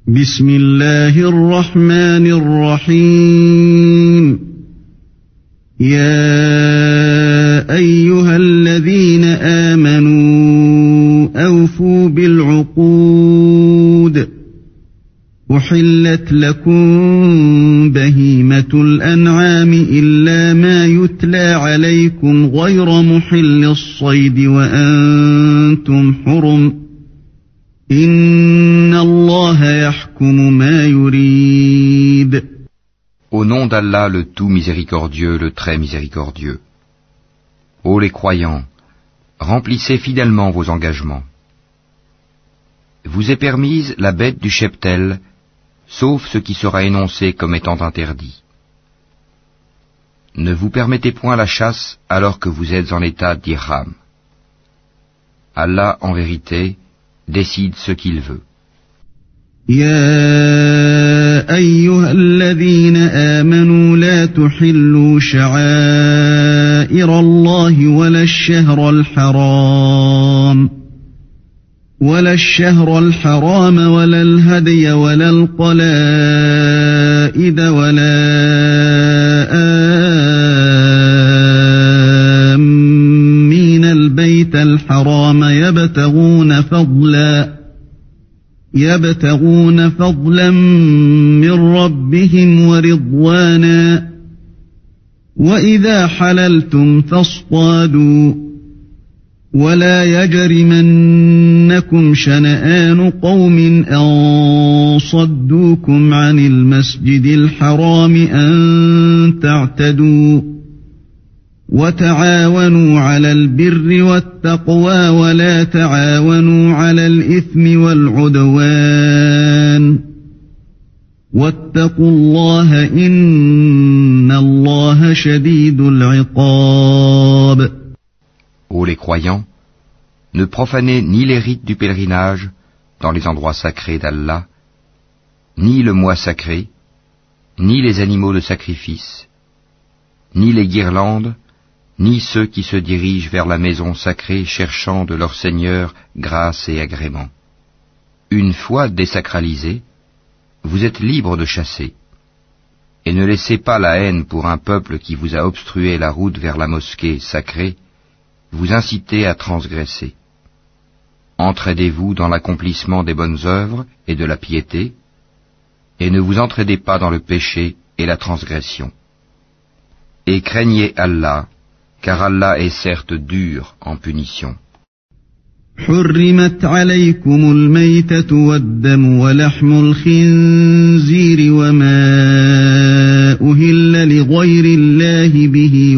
بسم الله الرحمن الرحيم يا أيها الذين آمنوا أوفوا بالعقود أحلت لكم بهيمة الأنعام إلا ما يتلى عليكم غير محل الصيد وأنتم حرم إن الله يحكم ما يريد. Au nom d'Allah le tout miséricordieux, le très miséricordieux. Ô les croyants, remplissez fidèlement vos engagements. Vous est permise la bête du cheptel, sauf ce qui sera énoncé comme étant interdit. Ne vous permettez point la chasse alors que vous êtes en état d'ihram. Allah, en vérité, décide ce qu'il veut. يا أيها الذين آمنوا لا تحلوا شعائر الله ولا الشهر الحرام ولا الهدي ولا القلائد ولا آمين البيت الحرام يبتغون فضلا من ربهم ورضوانا وإذا حللتم فاصطادوا ولا يجرمنكم شنآن قوم أن صدوكم عن المسجد الحرام أن تعتدوا وتعاونوا على البر والتقوى ولا تعاونوا على الإثم والعدوان واتقوا الله إن الله شديد العقاب. Ô les croyants, ne profanez ni les rites du pèlerinage dans les endroits sacrés d'Allah, ni le mois sacré, ni les animaux de sacrifice, ni les guirlandes, ni ceux qui se dirigent vers la maison sacrée cherchant de leur Seigneur grâce et agrément. Une fois désacralisés, vous êtes libres de chasser. Et ne laissez pas la haine pour un peuple qui vous a obstrué la route vers la mosquée sacrée, vous inciter à transgresser. Entraidez-vous dans l'accomplissement des bonnes œuvres et de la piété, et ne vous entraidez pas dans le péché et la transgression. Et craignez Allah, car Allah est certes dur en punition. حرمت عليكم الميتة والدم ولحم الخنزير وما أهل لغير الله به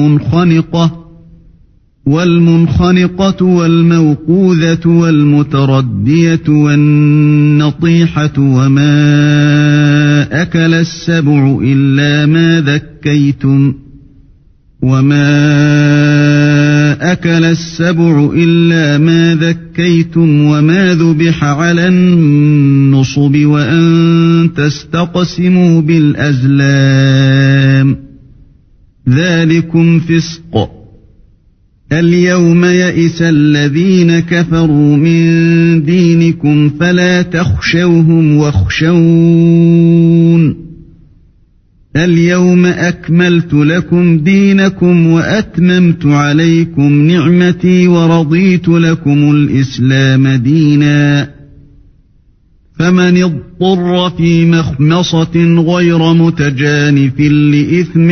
والمنخنقة والموقوذة والمتردية والنطيحة وما أكل السبع إلا ما ذكيتم وما ذبح على النصب وأن تستقسموا بالأزلام ذلكم فسق. اليوم يئس الذين كفروا من دينكم فلا تخشوهم واخشون اليوم أكملت لكم دينكم وأتممت عليكم نعمتي ورضيت لكم الإسلام دينا فمن اضطر في مخمصة غير متجانف لإثم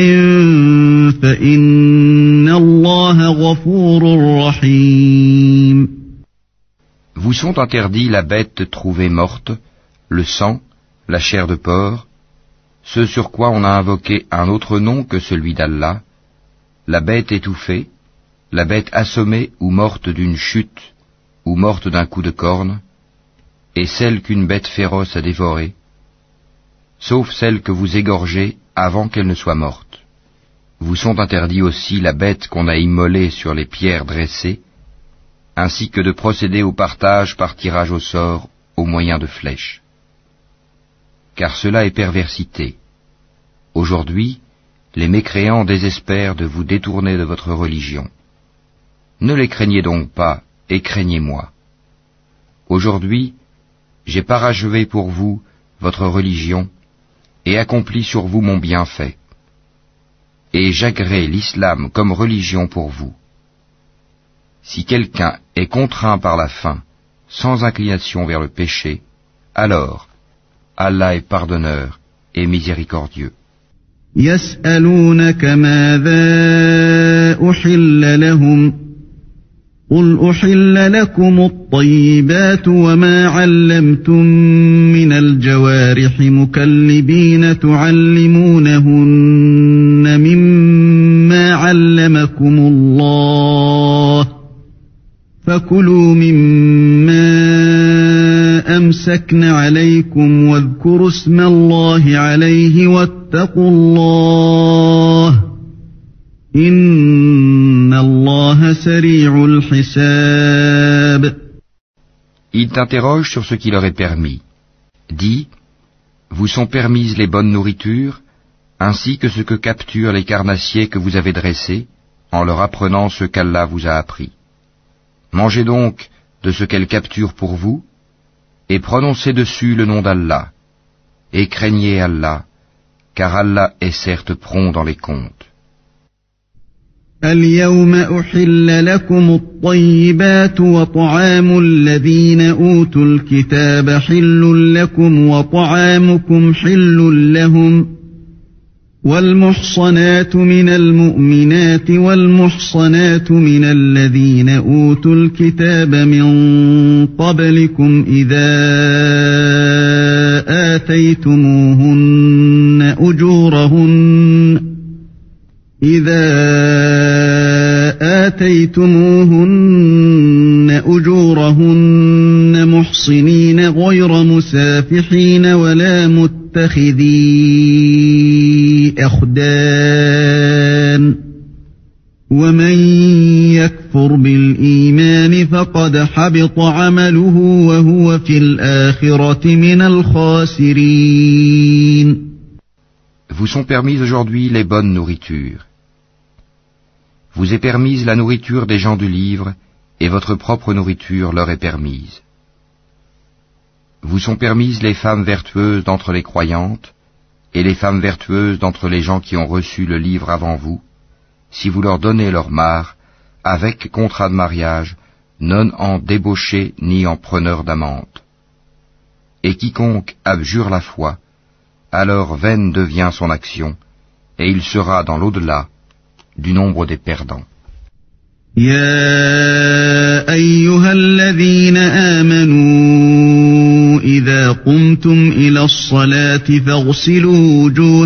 فإن الله غفور رحيم. Vous sont interdits la bête trouvée morte, le sang, la chair de porc, ce sur quoi on a invoqué un autre nom que celui d'Allah, la bête étouffée, la bête assommée ou morte d'une chute, ou morte d'un coup de corne, et celle qu'une bête féroce a dévorée, sauf celle que vous égorgez avant qu'elle ne soit morte. Vous sont interdits aussi la bête qu'on a immolée sur les pierres dressées, ainsi que de procéder au partage par tirage au sort au moyen de flèches. Car cela est perversité. Aujourd'hui, les mécréants désespèrent de vous détourner de votre religion. Ne les craignez donc pas, et craignez-moi. Aujourd'hui, j'ai parachevé pour vous votre religion et accompli sur vous mon bienfait. Et j'agrée l'islam comme religion pour vous. Si quelqu'un est contraint par la faim, sans inclination vers le péché, alors Allah est pardonneur et miséricordieux. يسألونك ماذا أحل لهم قل أحل لكم الطيبات وما علمتم من الجوارح مكلبين تعلمونهن مما علمكم الله فكلوا مما أمسكن عليكم واذكروا اسم الله عليه واتقوا الله إن الله سريع الحساب. Ils t'interrogent sur ce qui leur est permis. Dis, vous sont permises les bonnes nourritures, ainsi que ce que capturent les carnassiers que vous avez dressés, en leur apprenant ce qu'Allah vous a appris. Mangez donc de ce qu'elle capture pour vous, et prononcez dessus le nom d'Allah, et craignez Allah, car Allah est certes prompt dans les comptes. اليوم أحل لكم الطيبات وطعام الذين أوتوا الكتاب حل لكم وطعامكم حل لهم والمحصنات من المؤمنات والمحصنات من الذين أوتوا الكتاب من قبلكم إذا آتيتموهن أجورهن محصنين غير مسافحين ولا متخذي أخدان ومن يكفر بالإيمان فقد حبط عمله وهو في الآخرة من الخاسرين. Vous sont permises aujourd'hui les bonnes nourritures. Vous est permise la nourriture des gens du livre, et votre propre nourriture leur est permise. Vous sont permises les femmes vertueuses d'entre les croyantes, et les femmes vertueuses d'entre les gens qui ont reçu le livre avant vous, si vous leur donnez leur mare, avec contrat de mariage, non en débauché ni en preneur d'amante. Et quiconque abjure la foi, alors vaine devient son action, et il sera dans l'au-delà du nombre des perdants. يا أيها الذين آمنوا إذا قمتم إلى الصلاة فاغسلوا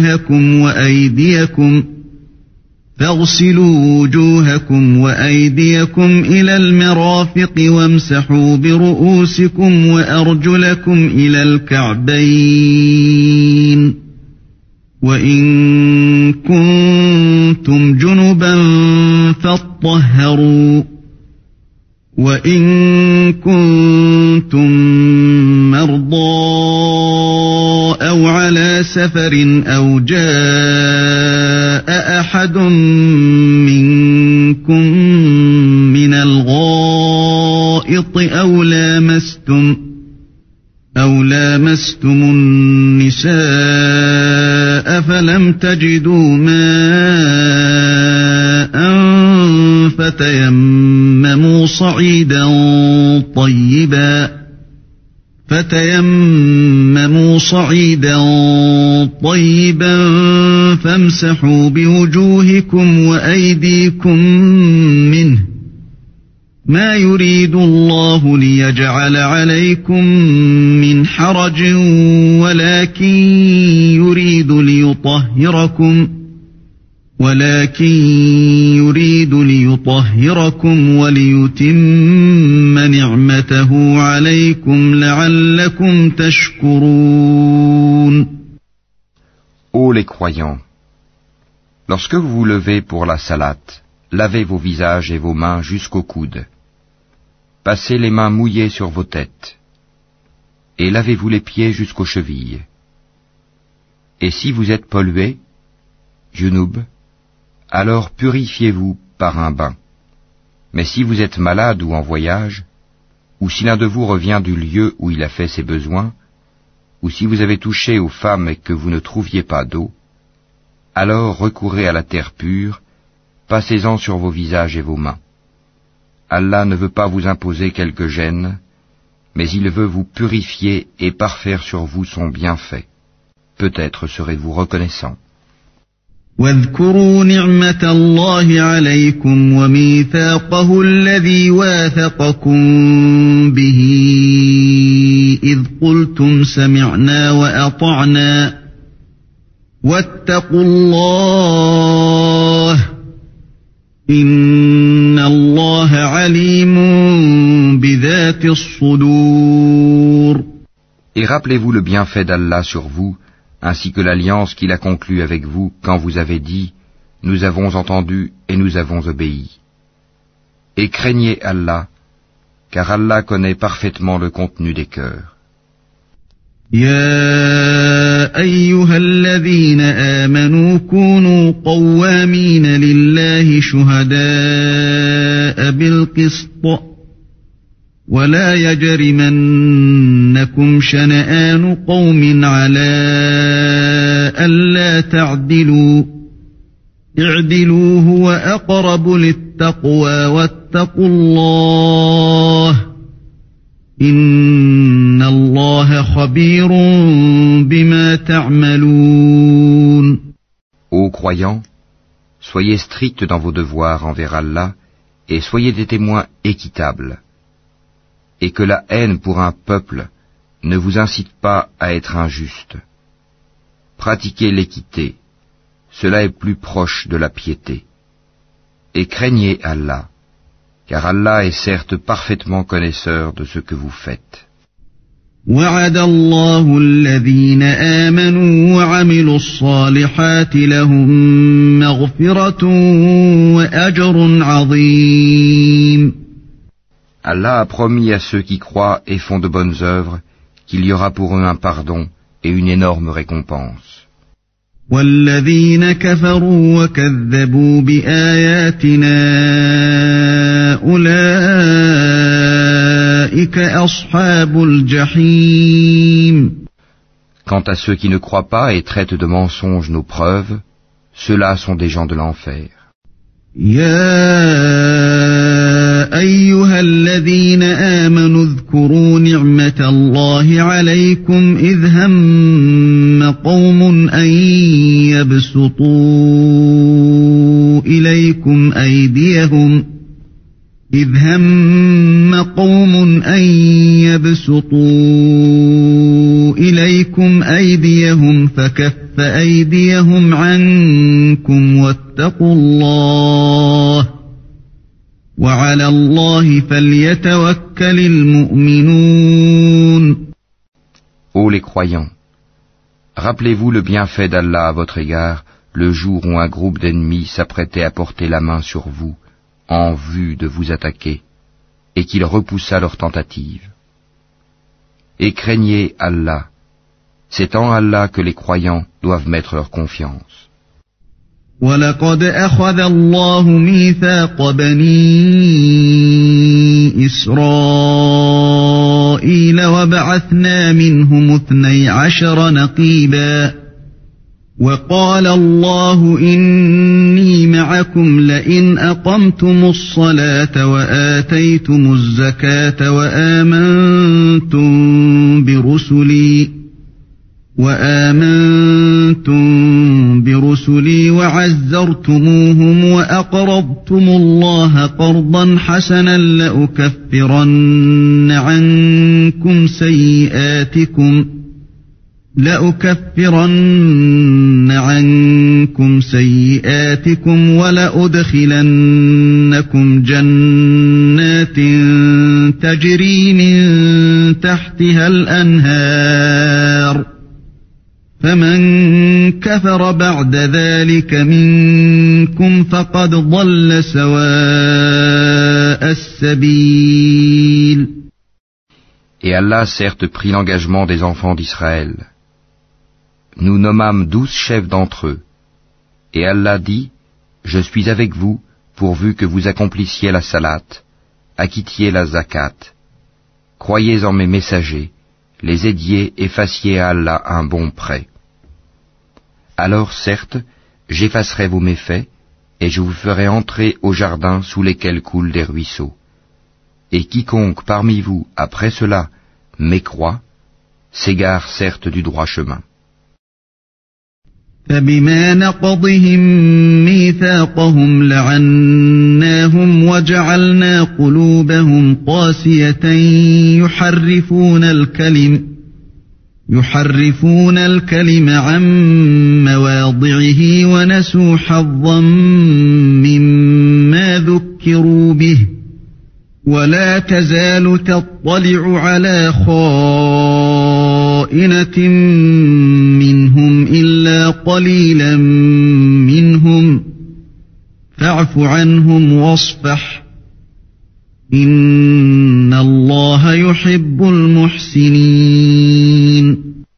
وجوهكم وأيديكم إلى المرافق وامسحوا برؤوسكم وأرجلكم إلى الكعبين وإن كنتم جنبا فاطهروا وإن كنتم مرضى أو على سفر أو جاء أحد منكم من الغائط أو لامستم النساء فلم تجدوا ماء فتيمموا صعيدا طيبا فامسحوا بوجوهكم وأيديكم منه ما يريد الله ليجعل عليكم من حرج ولكن يريد ليطهركم وليتم نعمته عليكم لعلكم تشكرون. Ô les croyants, lorsque vous vous levez pour la salate, lavez vos visages et vos mains jusqu'aux coudes. Passez les mains mouillées sur vos têtes, et lavez-vous les pieds jusqu'aux chevilles. Et si vous êtes pollué, junub, alors purifiez-vous par un bain. Mais si vous êtes malade ou en voyage, ou si l'un de vous revient du lieu où il a fait ses besoins, ou si vous avez touché aux femmes et que vous ne trouviez pas d'eau, alors recourez à la terre pure, passez-en sur vos visages et vos mains. Allah ne veut pas vous imposer quelque gêne, mais il veut vous purifier et parfaire sur vous son bienfait. Peut-être serez-vous reconnaissant. واذكروا نعمة الله عليكم وميثاقه الذي واثقكم به إذ قلتم سمعنا وأطعنا واتقوا الله إن الله عليم بذات الصدور. Et rappelez-vous le bienfait d'Allah sur vous, ainsi que l'alliance qu'il a conclue avec vous quand vous avez dit « Nous avons entendu et nous avons obéi ». Et craignez Allah, car Allah connaît parfaitement le contenu des cœurs. يا أيها الذين آمنوا كونوا قوامين لله شهداء بالقسط ولا يجرمنكم شنآن قوم على ألا تعدلوا اعدلوا هو أقرب للتقوى واتقوا الله إن الله خبير بما تعملون. Ô croyants, soyez stricts dans vos devoirs envers Allah et soyez des témoins équitables. Et que la haine pour un peuple ne vous incite pas à être injuste. Pratiquez l'équité, cela est plus proche de la piété. Et craignez Allah, car Allah est certes parfaitement connaisseur de ce que vous faites. وعد الله الذين آمنوا وعملوا الصالحات لهم مغفرة وأجر عظيم. Allah a promis à ceux qui croient et font de bonnes œuvres qu'il y aura pour eux un pardon et une énorme récompense. والذين كفروا وكذبوا بآياتنا أولئك أصحاب الجحيم. Quant à ceux qui ne croient pas et traitent de mensonges nos preuves, ceux-là sont des gens de l'enfer. أيها الذين آمنوا اذكروا نعمة الله عليكم إذ هم قوم أن يبسطوا إليكم أيديهم فكف أيديهم عنكم واتقوا الله وعلى الله فليتوكل المؤمنون. Ô les croyants, rappelez-vous le bienfait d'Allah à votre égard le jour où un groupe d'ennemis s'apprêtait à porter la main sur vous en vue de vous attaquer et qu'il repoussa leur tentative. Et craignez Allah, c'est en Allah que les croyants doivent mettre leur confiance. وَلَقَدْ أَخَذَ اللَّهُ مِيثَاقَ بَنِي إِسْرَائِيلَ وَبَعَثْنَا مِنْهُمُ 12 نَقِيبًا وَقَالَ اللَّهُ إِنِّي مَعَكُمْ لَئِنْ أَقَمْتُمُ الصَّلَاةَ وَآتَيْتُمُ الزَّكَاةَ وآمنتم برسلي وعزرتموهم وأقرضتم الله قرضا حسنا لأكفرن عنكم سيئاتكم ولأدخلنكم جنات تجري من تحتها الأنهار فمن كفر بعد ذلك منكم فقد ضل سواء السبيل. Et Allah certes prit l'engagement des enfants d'Israël. Nous nommâmes 12 chefs d'entre eux. Et Allah dit, je suis avec vous, pourvu que vous accomplissiez la salat, acquittiez la zakat, croyez en mes messagers, les aidiez et fassiez à Allah un bon prêt. Alors certes, j'effacerai vos méfaits, et je vous ferai entrer aux jardins sous lesquels coulent des ruisseaux. Et quiconque parmi vous, après cela, mécroit, s'égare certes du droit chemin. فبما نقضهم ميثاقهم لعناهم وجعلنا قلوبهم قاسية يحرفون الكلم عن مواضعه ونسوا حظا مما ذكروا به ولا تزال تطلع على خائنة منهم إلا قليلا منهم فاعف عنهم واصفح إن الله يحب المحسنين.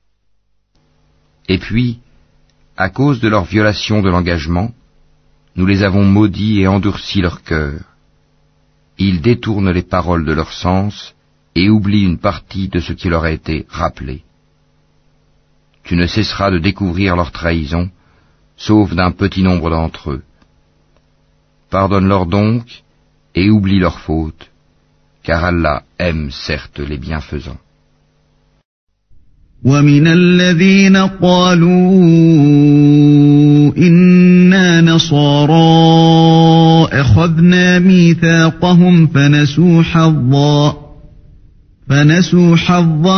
Et puis, à cause de leur violation de l'engagement, nous les avons maudits et endurci leur cœur. Ils détournent les paroles de leur sens et oublient une partie de ce qui leur a été rappelé. Tu ne cesseras de découvrir leur trahison, sauf d'un petit nombre d'entre eux. Pardonne-leur donc et oublie leurs fautes, car Allah aime certes les bienfaisants. ومن الذين قالوا إنا نصارى أخذنا ميثاقهم فنسوا حظا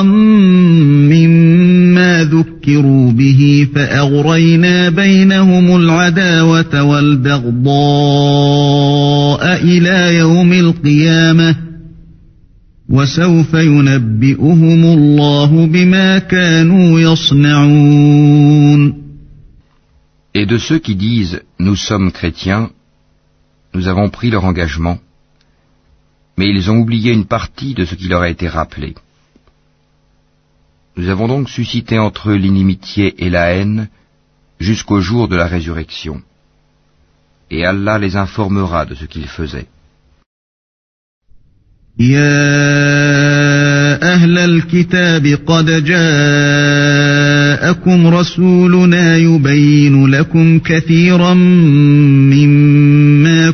مما ذكروا به فأغرينا بينهم العداوة والبغضاء إلى يوم القيامة وسوف ينبئهم الله بما كانوا يصنعون. Et de ceux qui disent « Nous sommes chrétiens », nous avons pris leur engagement, mais ils ont oublié une partie de ce qui leur a été rappelé. Nous avons donc suscité entre eux l'inimitié et la haine jusqu'au jour de la résurrection. Et Allah les informera de ce qu'ils faisaient. يا أهل الكتاب قد جاءكم رسولنا يبين لكم كثيرا مما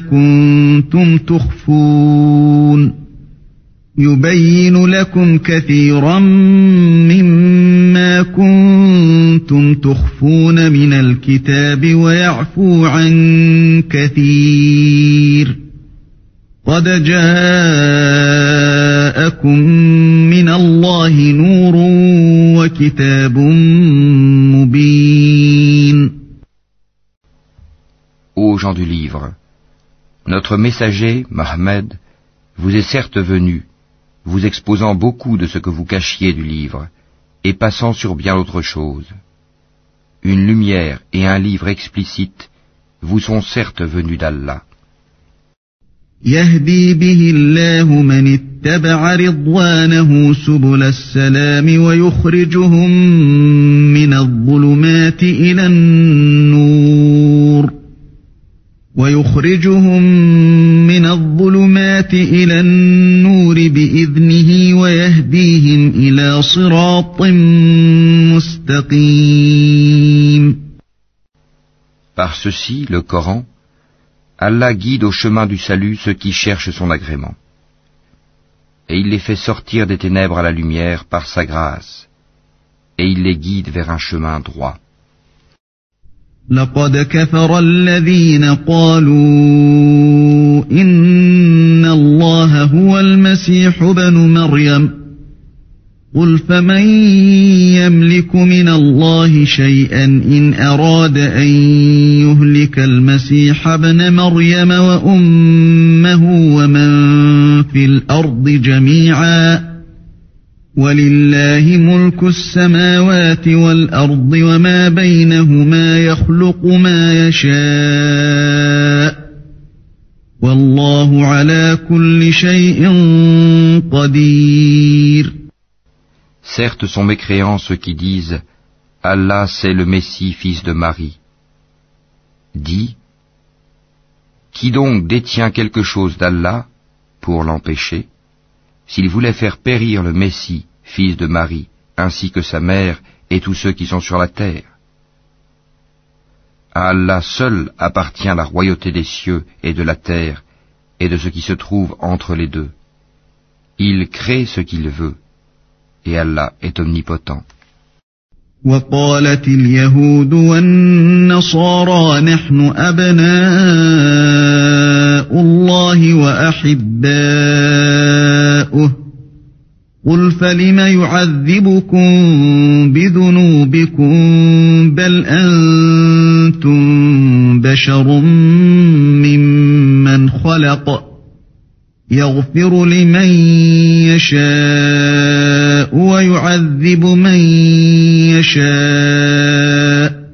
كنتم تخفون من الكتاب ويعفو عن كثير قد جاءكم من الله نور وكتاب مبين. Ô gens du livre, notre messager, Mohammed, vous est certes venu, vous exposant beaucoup de ce que vous cachiez du livre, et passant sur bien autre chose. Une lumière et un livre explicite vous sont certes venus d'Allah. يهدي به الله من اتبع رضوانه سبل السلام ويخرجهم من الظلمات إلى النور بإذنه ويهديهم إلى صراط مستقيم. Par ceci, le Coran, Allah guide au chemin du salut ceux qui cherchent son agrément. Et il les fait sortir des ténèbres à la lumière par sa grâce. Et il les guide vers un chemin droit. لقد كفر الذين قالوا إن الله هو المسيح ابن مريم قل فمن يملك من الله شيئا إن أراد أن يهلك المسيح ابن مريم وأمه ومن في الأرض جميعا ولله ملك السماوات والأرض وما بينهما يخلق ما يشاء والله على كل شيء قدير. Certes sont mécréants ceux qui disent « Allah c'est le Messie, fils de Marie ». Dis « Qui donc détient quelque chose d'Allah pour l'empêcher ? s'il voulait faire périr le Messie, fils de Marie, ainsi que sa mère et tous ceux qui sont sur la terre. À Allah seul appartient la royauté des cieux et de la terre et de ce qui se trouve entre les deux. Il crée ce qu'il veut, et Allah est omnipotent. وقالت اليهود والنصارى نحن أبناء الله وأحباؤه قل فلم يعذبكم بذنوبكم بل أنتم بشر ممن خلق يغفر لمن يشاء ويعذب من يشاء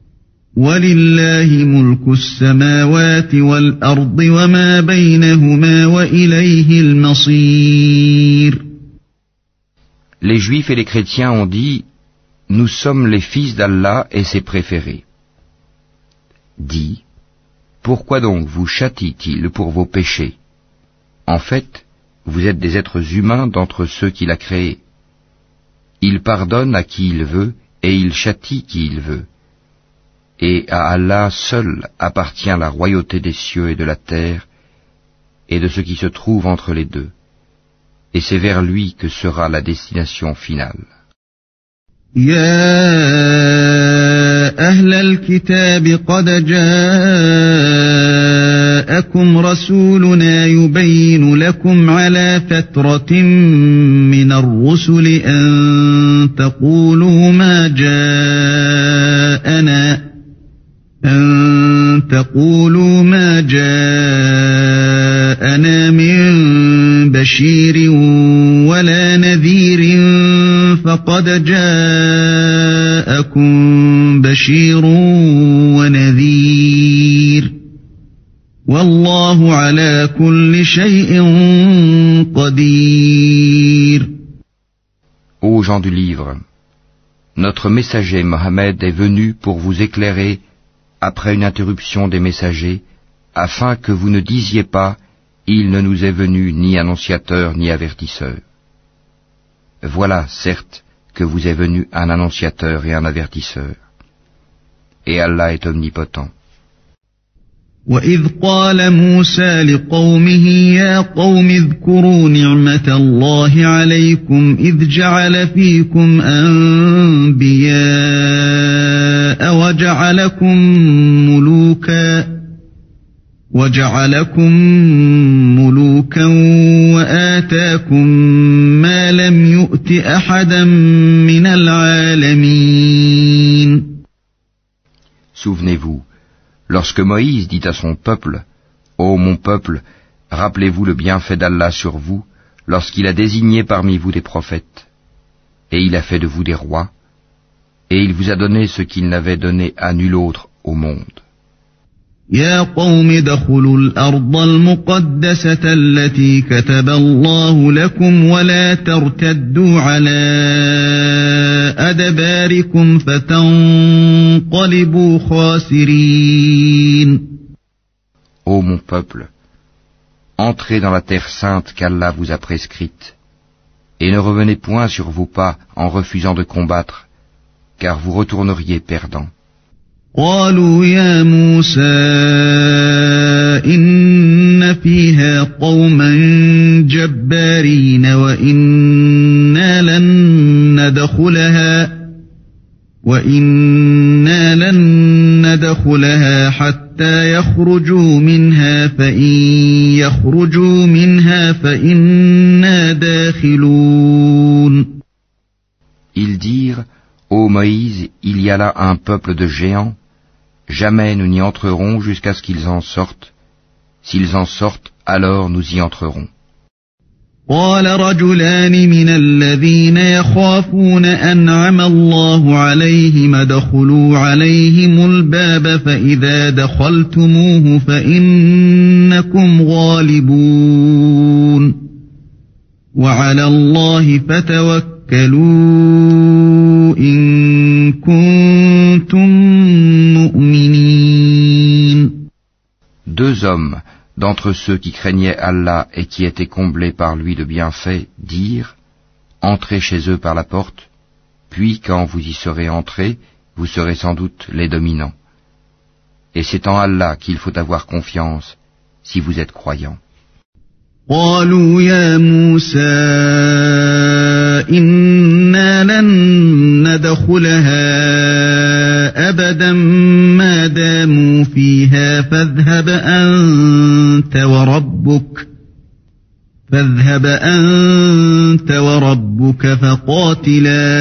ولله ملك السماوات والأرض وما بينهما وإليه المصير. Les Juifs et les chrétiens ont dit, nous sommes les fils d'Allah et ses préférés. Dis, pourquoi donc vous châtie-t-il pour vos péchés? En fait, vous êtes des êtres humains d'entre ceux qu'il a créés. Il pardonne à qui il veut et il châtie qui il veut. Et à Allah seul appartient la royauté des cieux et de la terre et de ce qui se trouve entre les deux. Et c'est vers lui que sera la destination finale. يا أهل الكتاب قد جاءكم رسولنا يبين لكم على فترة من الرسل أن تقولوا ما جاءنا من بشير ولا نذير فقد جاءكم بشير ونذير والله على كل شيء قدير. Ô gens du livre, notre messager Mohammed est venu pour vous éclairer après une interruption des messagers, afin que vous ne disiez pas « Il ne nous est venu ni annonciateur ni avertisseur ». Voilà, certes, que vous est venu un annonciateur et un avertisseur. Et Allah est omnipotent. وَإِذْ قَالَ مُوسَى لِقَوْمِهِ يَا قَوْمِ اذْكُرُوا نِعْمَةَ اللَّهِ عَلَيْكُمْ إِذْ جَعَلَ فِيكُمْ أَنْبِيَاءَ وَجَعَلَكُمْ مُلُوكًا وَآتَاكُمْ مَا لَمْ يُؤْتِ أَحَدًا مِنَ الْعَالَمِينَ. Souvenez-vous, lorsque Moïse dit à son peuple, « Ô mon peuple, rappelez-vous le bienfait d'Allah sur vous, lorsqu'il a désigné parmi vous des prophètes, et il a fait de vous des rois, et il vous a donné ce qu'il n'avait donné à nul autre au monde. » يا قوم ادخلوا الأرض المقدسة التي كتب الله لكم ولا ترتدوا على أدباركم فتنقلبوا خاسرين. Ô mon peuple, entrez dans la terre sainte qu'Allah vous a prescrite, et ne revenez point sur vos pas en refusant de combattre, car vous retourneriez perdants. قالوا يا موسى إن فيها قوما جبارين وإنا لن ندخلها حتى يخرجوا منها فإن يخرجوا منها فإنا داخلون. Ils dirent, ô Moïse, il y a là un peuple de géants, jamais nous n'y entrerons jusqu'à ce qu'ils en sortent. S'ils en sortent, alors nous y entrerons. قال رجلان من الذين يخافون أنعم الله عليهم ادخلوا عليهم الباب فإذا دخلتموه فإنكم غالبون وعلى الله فتوكلوا إن كنتم مؤمنين. Deux hommes d'entre ceux qui craignaient Allah et qui étaient comblés par lui de bienfaits dirent, entrez chez eux par la porte, puis quand vous y serez entrés, vous serez sans doute les dominants. Et c'est en Allah qu'il faut avoir confiance si vous êtes croyants. قالوا يا موسى إنا لن ندخلها أبدا ما داموا فيها فاذهب أنت وربك فقاتلا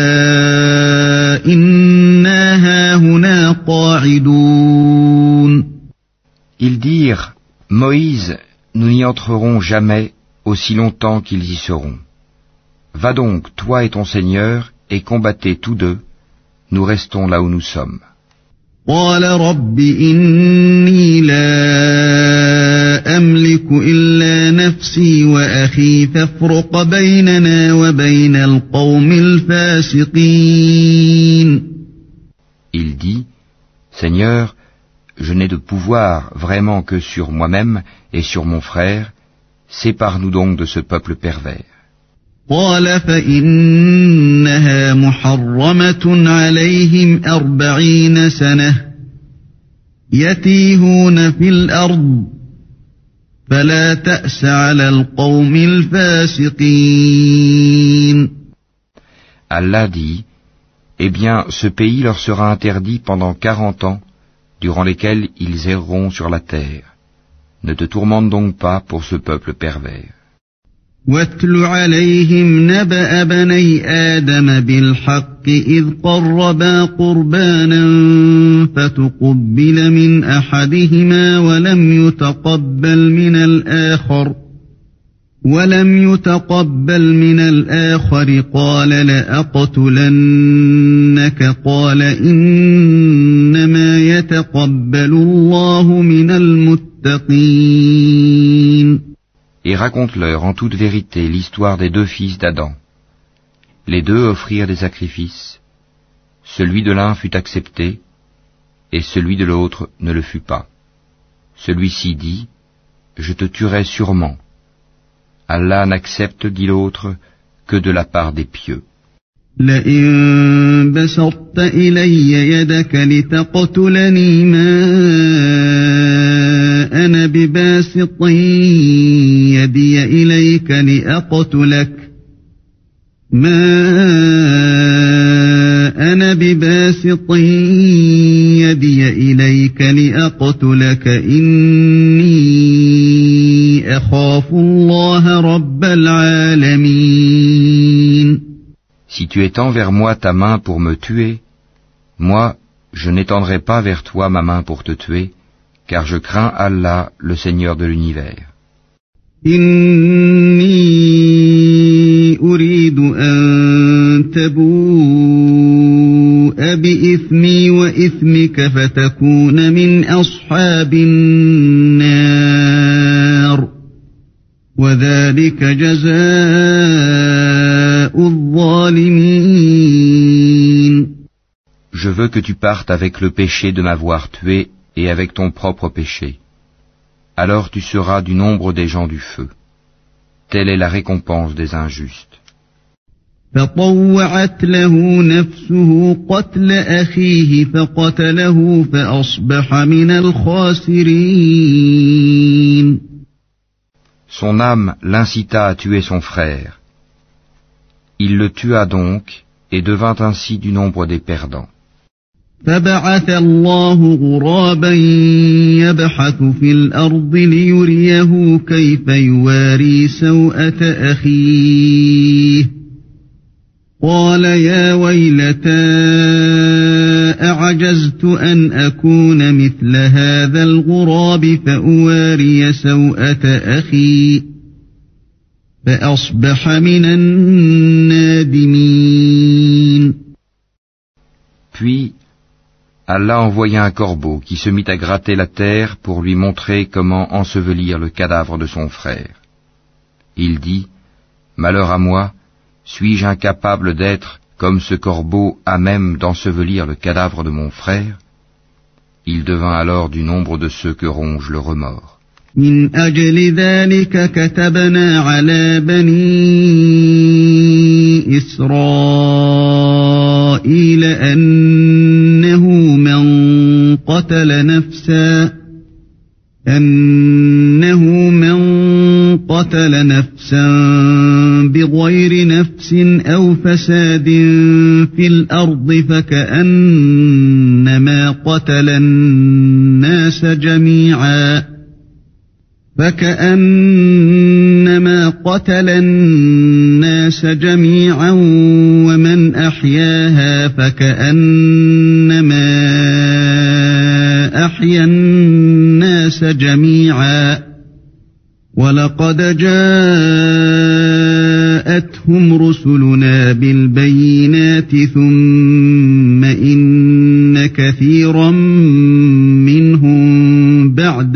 إنا هاهنا قاعدون. Ils dirent, Moïse, nous n'y entrerons jamais aussi longtemps qu'ils y seront. Va donc, toi et ton Seigneur, et combattez tous deux, nous restons là où nous sommes. قال رب إني لا أملك إلا نفسي وأخي فافرق بيننا وبين القوم الفاسقين. Il dit, Seigneur, je n'ai de pouvoir vraiment que sur moi-même et sur mon frère, sépare-nous donc de ce peuple pervers. قال فإنها محرمة عليهم 40 سنة يتيهون في الأرض فلا تأس على القوم الفاسقين. Allah dit, eh bien, ce pays leur sera interdit pendant 40 ans, durant lesquels ils erreront sur la terre. Ne te tourmente donc pas pour ce peuple pervers. واتل عليهم نبأ بني آدم بالحق إذ قربا قربانا فتقبل من أحدهما ولم يتقبل من الآخر قال لأقتلنك قال إنما يتقبل الله من المتقين. Et raconte-leur en toute vérité l'histoire des deux fils d'Adam. Les deux offrirent des sacrifices. Celui de l'un fut accepté, et celui de l'autre ne le fut pas. Celui-ci dit, je te tuerai sûrement. Allah n'accepte, dit l'autre, que de la part des pieux. لئن بسطت إلي يدك لتقتلني ما أنا بباسط يدي إليك لأقتلك إني أخاف الله رب العالمين. Si tu étends vers moi ta main pour me tuer, moi, je n'étendrai pas vers toi ma main pour te tuer, car je crains Allah, le Seigneur de l'univers. إني أريد أن تبوء بإثمي وإثمك فتكون من أصحاب النار وذلك جزاء الظالمين. Je veux que tu partes avec le péché de m'avoir tué et avec ton propre péché. Alors tu seras du nombre des gens du feu. Telle est la récompense des injustes. فطوعت له نفسه قتل أخيه فقتله فأصبح من الخاسرين. Son âme l'incita à tuer son frère. Il le tua donc et devint ainsi du nombre des perdants. فبعث الله غرابا يبحث في الأرض ليريه كيف يواري سوءة أخيه قال يا ويلتى أعجزت أن أكون مثل هذا الغراب فأواري سوءة أخي فأصبح من النادمين. Puis Allah envoya un corbeau qui se mit à gratter la terre pour lui montrer comment ensevelir le cadavre de son frère. Il dit, malheur à moi, suis-je incapable d'être comme ce corbeau à même d'ensevelir le cadavre de mon frère? Il devint alors du nombre de ceux que ronge le remords. من أجل ذلك كتبنا على بني إسرائيل أنه من قتل نفسا بغير نفس أو فساد في الأرض فكأنما قتل الناس جميعا ومن أحياها فكأنما أحيا الناس جميعا ولقد جاءتهم رسلنا بالبينات ثم إن كثيرا منهم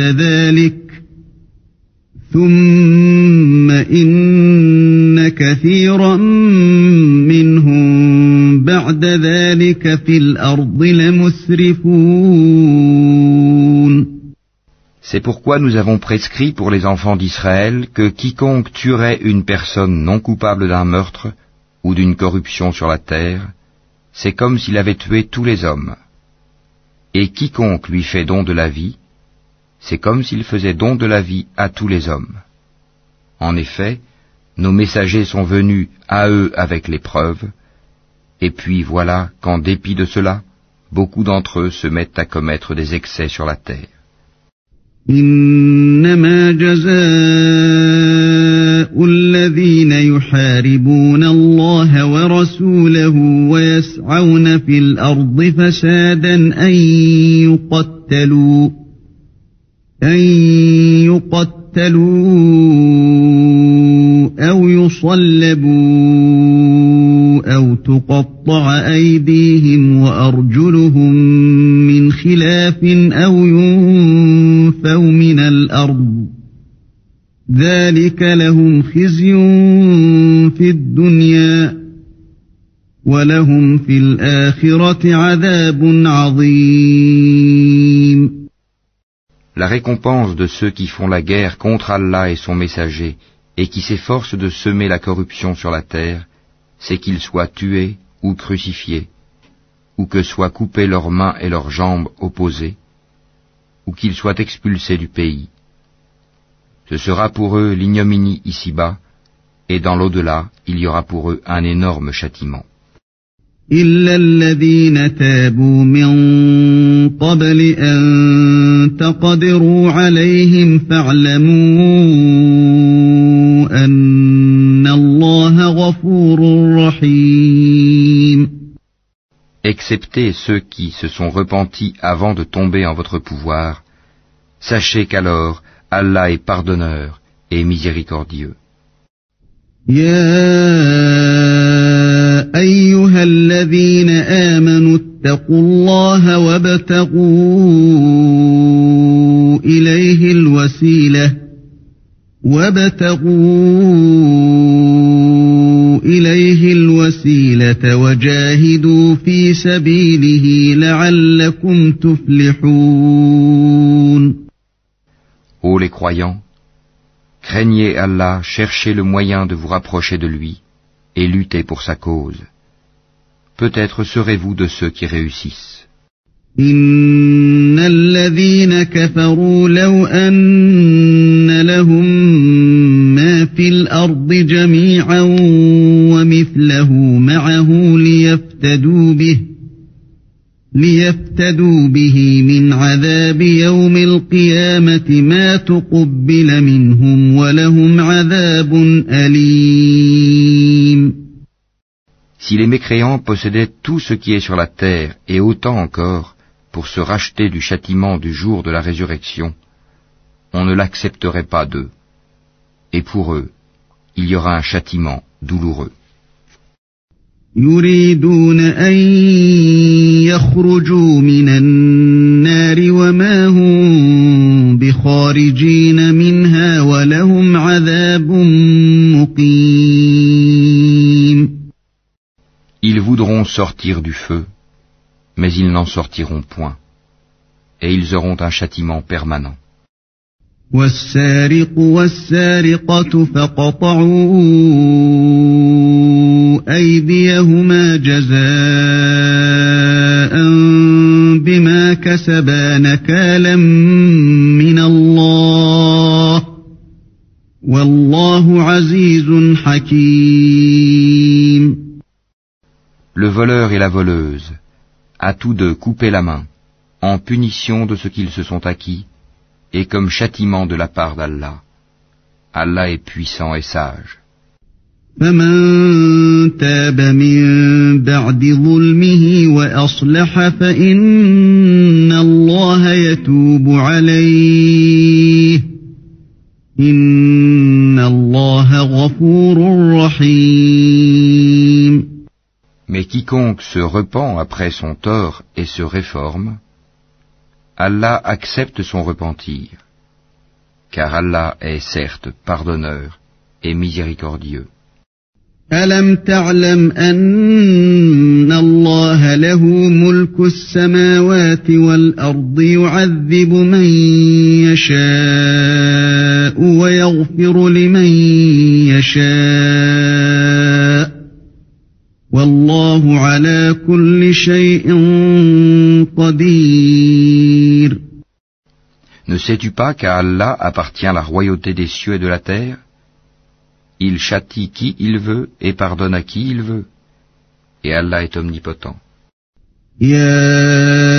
بعد ذلك في الأرض لمسرفون. C'est pourquoi nous avons prescrit pour les enfants d'Israël que quiconque tuerait une personne non coupable d'un meurtre ou d'une corruption sur la terre, c'est comme s'il avait tué tous les hommes. Et quiconque lui fait don de la vie, c'est comme s'il faisait don de la vie à tous les hommes. En effet, nos messagers sont venus à eux avec les preuves, et puis voilà qu'en dépit de cela, beaucoup d'entre eux se mettent à commettre des excès sur la terre. إنما جزاء الذين يحاربون الله ورسوله ويسعون في الأرض فسادا أن يقتلوا أو يصلبوا أو تقطع أيديهم وأرجلهم من خلاف أو ينفوا من الأرض ذلك لهم خزي في الدنيا ولهم في الآخرة عذاب عظيم. La récompense de ceux qui font la guerre contre Allah et son messager et qui s'efforcent de semer la corruption sur la terre, c'est qu'ils soient tués ou crucifiés, ou que soient coupées leurs mains et leurs jambes opposées, ou qu'ils soient expulsés du pays. Ce sera pour eux l'ignominie ici-bas, et dans l'au-delà, il y aura pour eux un énorme châtiment. إلا الذين تابوا من قبل أن تقدروا عليهم فاعلموا أن الله غفور رحيم. Excepté ceux qui se sont repentis avant de tomber en votre pouvoir, sachez qu'alors Allah est pardonneur et miséricordieux. أيها الذين آمنوا اتقوا الله وابتغوا إليه الوسيلة وجاهدوا في سبيله لعلكم تفلحون. Ô les croyants, craignez Allah, cherchez le moyen de vous rapprocher de lui et luttez pour sa cause. Peut-être serez-vous de ceux qui réussissent. إن الذين كفروا لو أن لهم ما في الأرض جميعا ومثله معه ليفتدوا به من عذاب يوم القيامة ما تقبل منهم ولهم عذاب أليم. Si les mécréants possédaient tout ce qui est sur la terre et autant encore pour se racheter du châtiment du jour de la résurrection, on ne l'accepterait pas d'eux. Et pour eux, il y aura un châtiment douloureux. يريدون أن يخرجوا من النار وما هم بخارجين منها ولهم عذاب مقيم. Ils voudront sortir du feu, mais ils n'en sortiront point, et ils auront un châtiment permanent. والسارق والسارقة فاقطعوا أيديهما جزاء بما كسبا نكالا من الله والله عزيز حكيم. Le voleur et la voleuse, à tous deux coupez la main, en punition de ce qu'ils se sont acquis, et comme châtiment de la part d'Allah. Allah est puissant et sage. فمن تاب من بعد ظلمه وأصلح فإن الله يتوب عليه إن الله غفور رحيم. Mais quiconque se repent après son tort et se réforme, Allah accepte son repentir, car Allah est certes pardonneur et miséricordieux. ألم تعلم أن الله له ملك السماوات والأرض يعذب من يشاء ويغفر لمن يشاء والله على كل شيء قدير. Ne sais-tu pas qu'à Allah appartient la royauté des cieux et de la terre? Il châtie qui il veut et pardonne à qui il veut. Et Allah est omnipotent. يا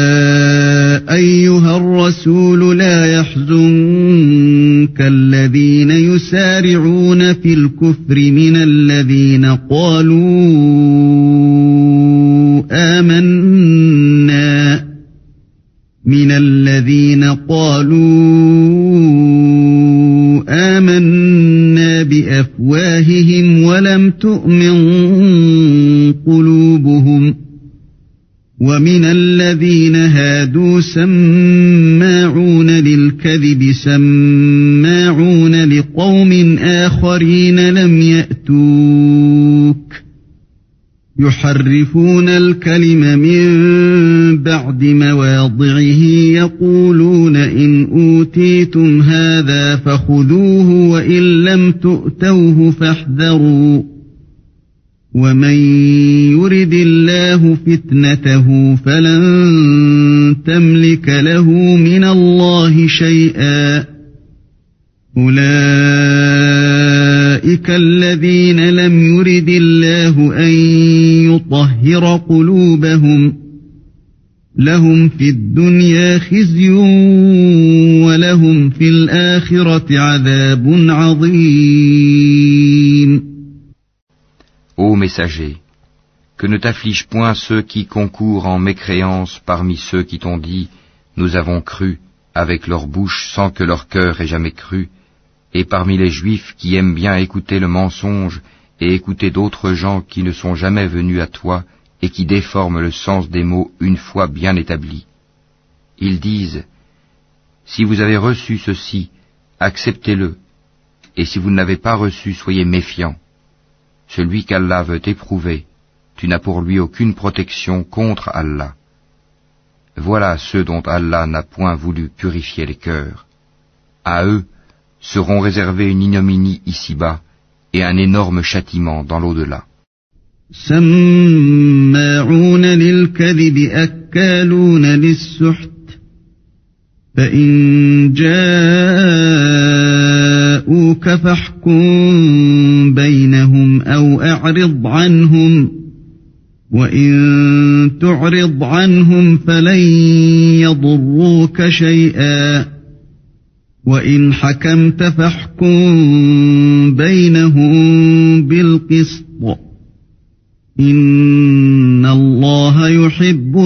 أيها الرسول لا يحزنك الذين يسارعون في الكفر من الذين قالوا آمنا بأفواههم ولم تؤمن قلوبهم ومن الذين هادوا سماعون للكذب سماعون لقوم آخرين لم يأتوك يحرفون الكلم من بعد مواضعه يقولون إن أوتيتم هذا فخذوه وإن لم تؤتوه فاحذروا ومن يرد الله فتنته فلن تملك له من الله شيئا أولئك الذين لم يرد الله أن يطهر قلوبهم لهم في الدنيا خزي ولهم في الآخرة عذاب عظيم. Ô messager, que ne t'afflige point ceux qui concourent en mécréance parmi ceux qui t'ont dit « Nous avons cru » avec leur bouche sans que leur cœur ait jamais cru, et parmi les Juifs qui aiment bien écouter le mensonge et écouter d'autres gens qui ne sont jamais venus à toi et qui déforment le sens des mots une fois bien établis. Ils disent « Si vous avez reçu ceci, acceptez-le, et si vous ne l'avez pas reçu, soyez méfiants. Celui qu'Allah veut éprouver, tu n'as pour lui aucune protection contre Allah. Voilà ceux dont Allah n'a point voulu purifier les cœurs. À eux seront réservés une ignominie ici-bas et un énorme châtiment dans l'au-delà. سماعون للكذب أكالون للسحت فإن جاءوك فاحكم بينهم أو أعرض عنهم وإن تعرض عنهم فلن يضروك شيئا وإن حكمت فاحكم بينهم بالقسط إن الله يحب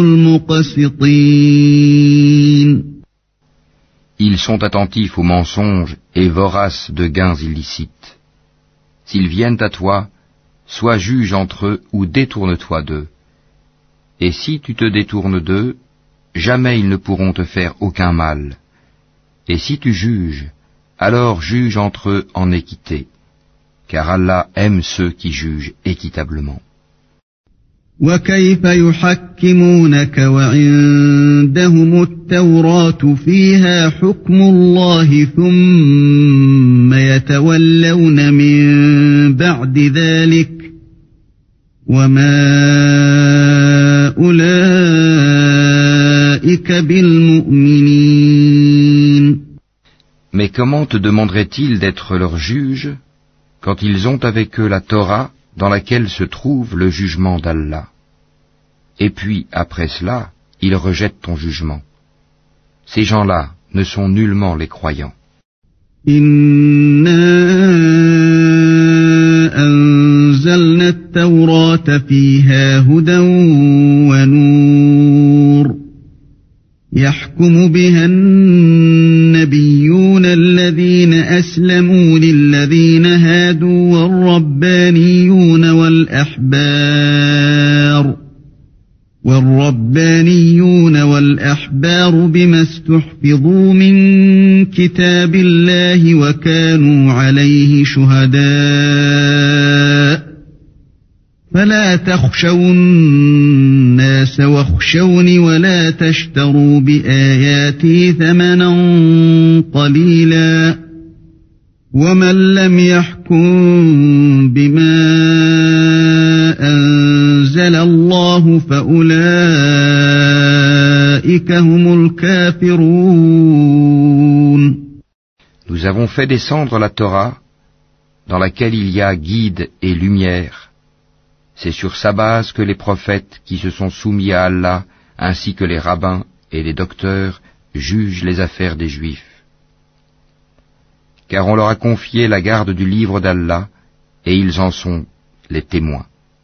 المقسطين. Ils sont attentifs aux mensonges et voraces de gains illicites. S'ils viennent à toi, sois juge entre eux ou détourne-toi d'eux. Et si tu te détournes d'eux, jamais ils ne pourront te faire aucun mal. Et si tu juges, alors juge entre eux en équité, car Allah aime ceux qui jugent équitablement. وكيف يحكمونك وعندهم التوراة فيها حكم الله ثم يتولون من بعد ذلك وما أولئك بالمؤمنين. Mais comment te demanderaient-ils d'être leur juge quand ils ont avec eux la Torah dans laquelle se trouve le jugement d'Allah? Et puis, après cela, ils rejettent ton jugement. Ces gens-là ne sont nullement les croyants. أنزلنا التوراة فيها هدى ونور يحكم بها النبيون الذين أسلموا للذين هادوا والربانيون والأحبار بما استحفظوا من كتاب الله وكانوا عليه شهداء فلا تخشوا الناس واخشوني ولا تشتروا بآياتي ثمنا قليلا ومن لم يحكم بما أنزل الله فأولئك هم الكافرون. Nous avons fait descendre la Torah, dans laquelle il y a guide et lumière. C'est sur sa base que les prophètes qui se sont soumis à Allah, ainsi que les rabbins et les docteurs, jugent les affaires des Juifs. Car on leur a confié la garde du livre d'Allah, et ils en sont les témoins.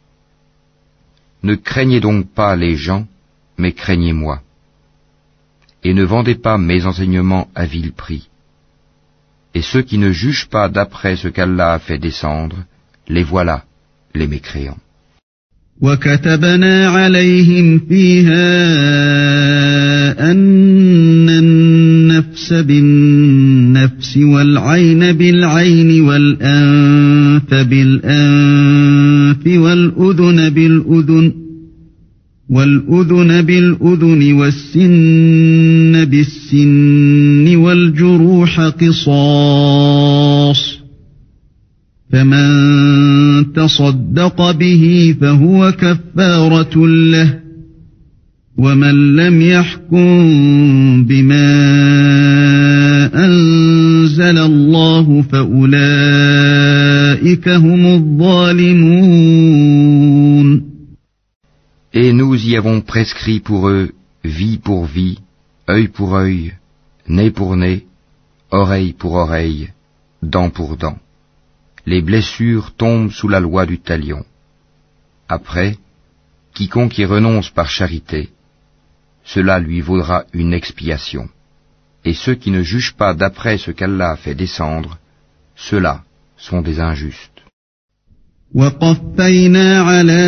Ne craignez donc pas les gens, mais craignez-moi. Et ne vendez pas mes enseignements à vil prix. Et ceux qui ne jugent pas d'après ce qu'Allah a fait descendre, les voilà, les mécréants. وَكَتَبْنَا عَلَيْهِمْ فِيهَا أَنَّ النَّفْسَ بِالنَّفْسِ وَالْعَيْنَ بِالْعَيْنِ وَالْأَنفَ بِالْأَنفِ وَالْأُذُنَ بِالْأُذُنِ وَالسِّنَّ بِالسِّنِّ وَالْجُرُوحَ قِصَاصٌ فمن تصدق به فهو كفارة له ومن لم يحكم بما أنزل الله فأولئك هم الظالمون. Et nous y avons prescrit pour eux vie pour vie, œil pour œil, nez pour nez, oreille pour oreille, dent pour dent. Les blessures tombent sous la loi du talion. Après, quiconque y renonce par charité, cela lui vaudra une expiation. Et ceux qui ne jugent pas d'après ce qu'Allah a fait descendre, ceux-là sont des injustes. وَقَفَّيْنَا عَلَى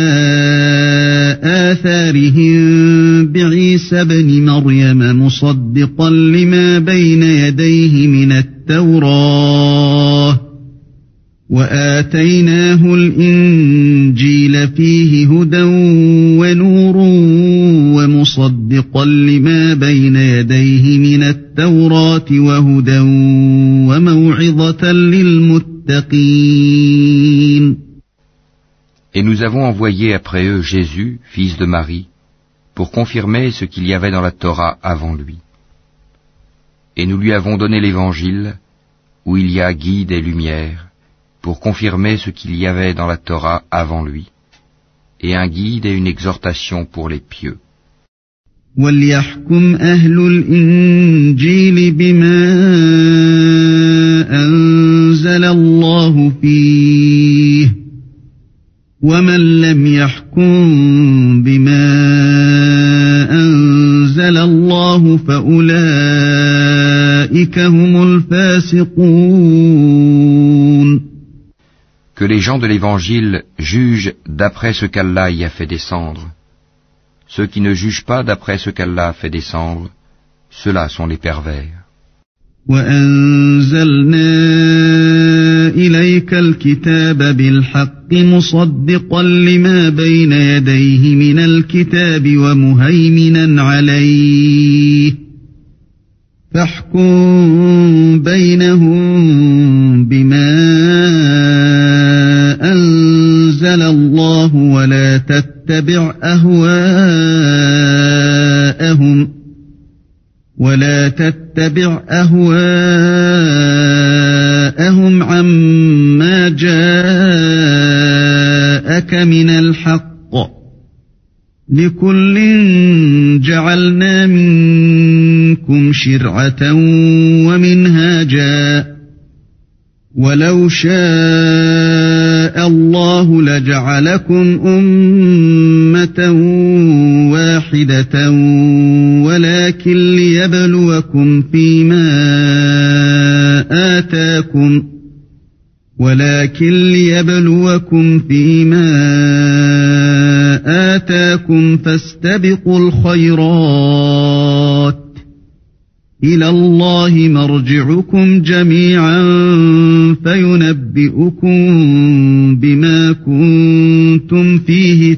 آثَارِهِمْ بِعِيسَى ابْنِ مَرْيَمَ مُصَدِّقًا لِمَا بَيْنَ يَدَيْهِ مِنَ التَّوْرَاةِ وَآتَيْنَاهُ الْإِنْجِيلَ فِيهِ هُدًى وَنُورٌ وَمُصَدِّقًا لِمَا بَيْنَ يَدَيْهِ مِنَ التَّوْرَاةِ وَهُدًى وَمَوْعِظَةً لِلْمُتَّقِينَ. Et nous avons envoyé après eux Jésus, fils de Marie, pour confirmer ce qu'il y avait dans la Torah avant lui. Et nous lui avons donné l'Évangile, où il y a guide et lumière, pour confirmer ce qu'il y avait dans la Torah avant lui, et un guide et une exhortation pour les pieux. وَلْيَحْكُمْ أَهْلُ الْإِنْجِيلِ بِمَا أَنزَلَ اللَّهُ فِيهِ وَمَنْ لَمْ يَحْكُمْ بِمَا أَنزَلَ اللَّهُ فَأُولَئِكَ هُمُ الْفَاسِقُونَ. Que les gens de l'Évangile jugent d'après ce qu'Allah y a fait descendre. Ceux qui ne jugent pas d'après ce qu'Allah a fait descendre, ceux-là sont les pervers. وأنزلنا إليك الكتاب بالحق مصدقا لما بين يديه من الكتاب ومهيمنا عليه فاحكم بينهم بما أنزل الله ولا تتبع أهواءهم عما جاءك من الحق لكل جعلنا منكم شرعة ومنهاجا ولو شاء الله لجعلكم أمة واحدة ولكن ليبلوكم فيما آتاكم فاستبقوا الخيرات إلى الله مرجعكم جميعا فينبئكم بما كنتم فيه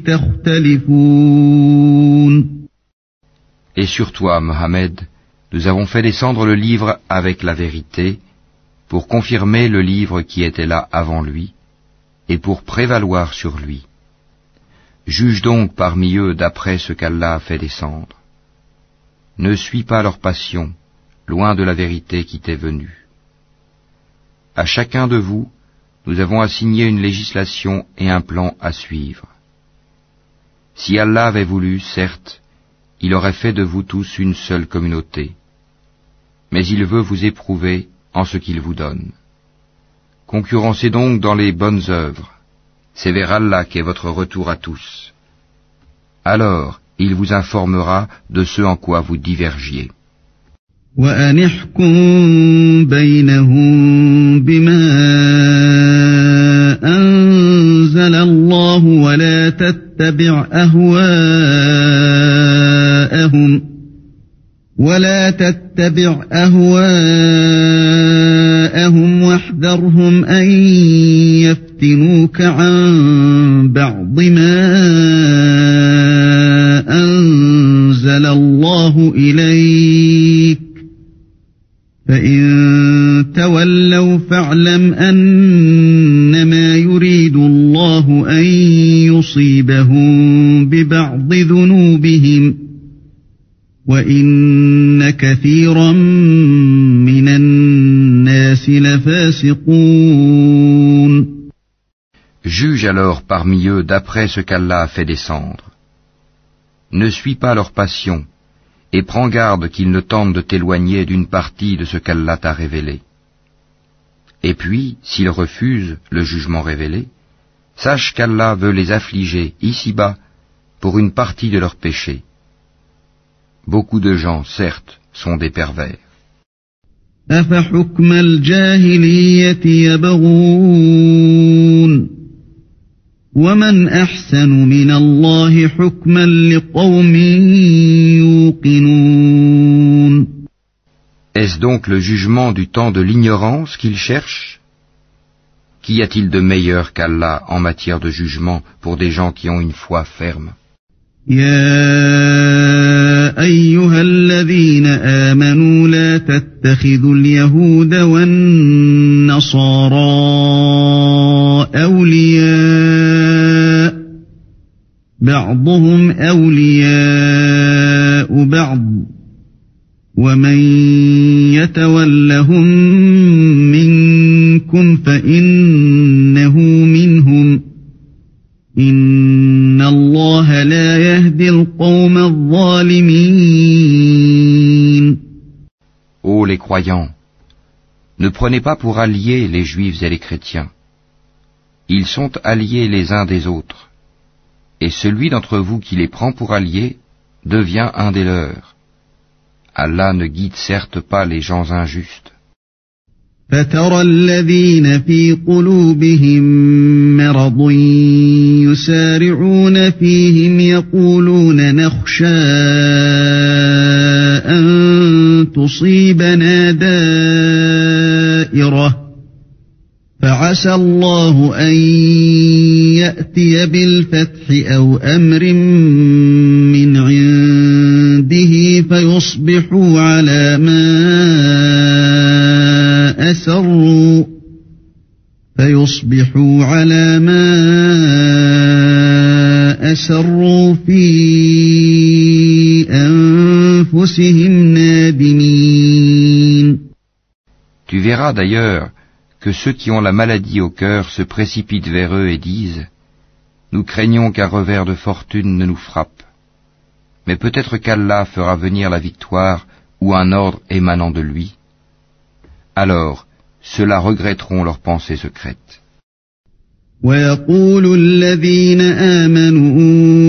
تختلفون. Et sur toi, Mohammed, nous avons fait descendre le livre avec la vérité, pour confirmer le livre qui était là avant lui, et pour prévaloir sur lui. Juge donc parmi eux d'après ce qu'Allah a fait descendre. Ne suis pas leur passion, loin de la vérité qui t'est venue. À chacun de vous, nous avons assigné une législation et un plan à suivre. Si Allah avait voulu, certes, il aurait fait de vous tous une seule communauté. Mais il veut vous éprouver en ce qu'il vous donne. Concurrencez donc dans les bonnes œuvres. C'est vers Allah qu'est votre retour à tous. Alors, il vous informera de ce en quoi vous divergiez. وأن احكم بينهم بما أنزل الله ولا تتبع أهواءهم واحذرهم أن يفتنوك عن بعض ما أنزل الله إليك فإن تولوا فاعلم أنما يريد الله أن يصيبهم ببعض ذنوبهم وإن كثيرا من الناس لفاسقون. Juge alors parmi eux d'après ce qu'Allah a fait descendre. Ne suis pas leur passion, et prends garde qu'ils ne tentent de t'éloigner d'une partie de ce qu'Allah t'a révélé. Et puis, s'ils refusent le jugement révélé, sache qu'Allah veut les affliger ici-bas pour une partie de leurs péchés. Beaucoup de gens, certes, sont des pervers. أفحكم الجاهلية يبغون ومن أحسن من الله حكما لقوم يوقنون. Est-ce donc le jugement du temps de l'ignorance qu'ils cherchent? Qu'y a-t-il de meilleur qu'Allah en matière de jugement pour des gens qui ont une foi ferme? يا أيها الذين آمنوا لا تتخذوا اليهود والنصارى أولياء بعضهم أولياء بعض ومن يتولهم منكم فإنه منهم إن الله لا يهدي القوم الظالمين. Ô les croyants, ne prenez pas pour alliés les juifs et les chrétiens. Ils sont alliés les uns des autres, et celui d'entre vous qui les prend pour alliés devient un des leurs. Allah ne guide certes pas les gens injustes. فترى الذين في قلوبهم مرض يسارعون فيهم يقولون نخشى أن تصيبنا دائرة فعسى الله أن يأتي بالفتح أو أمر من عنده فيصبحوا على ما أسروا في أنفسهم نادمين. Tu verras d'ailleurs que ceux qui ont la maladie au cœur se précipitent vers eux et disent « Nous craignons qu'un revers de fortune ne nous frappe. Mais peut-être qu'Allah fera venir la victoire ou un ordre émanant de lui. » Alors, ceux-là regretteront leurs pensées secrètes. وَيَقُولُ الَّذِينَ آمَنُوا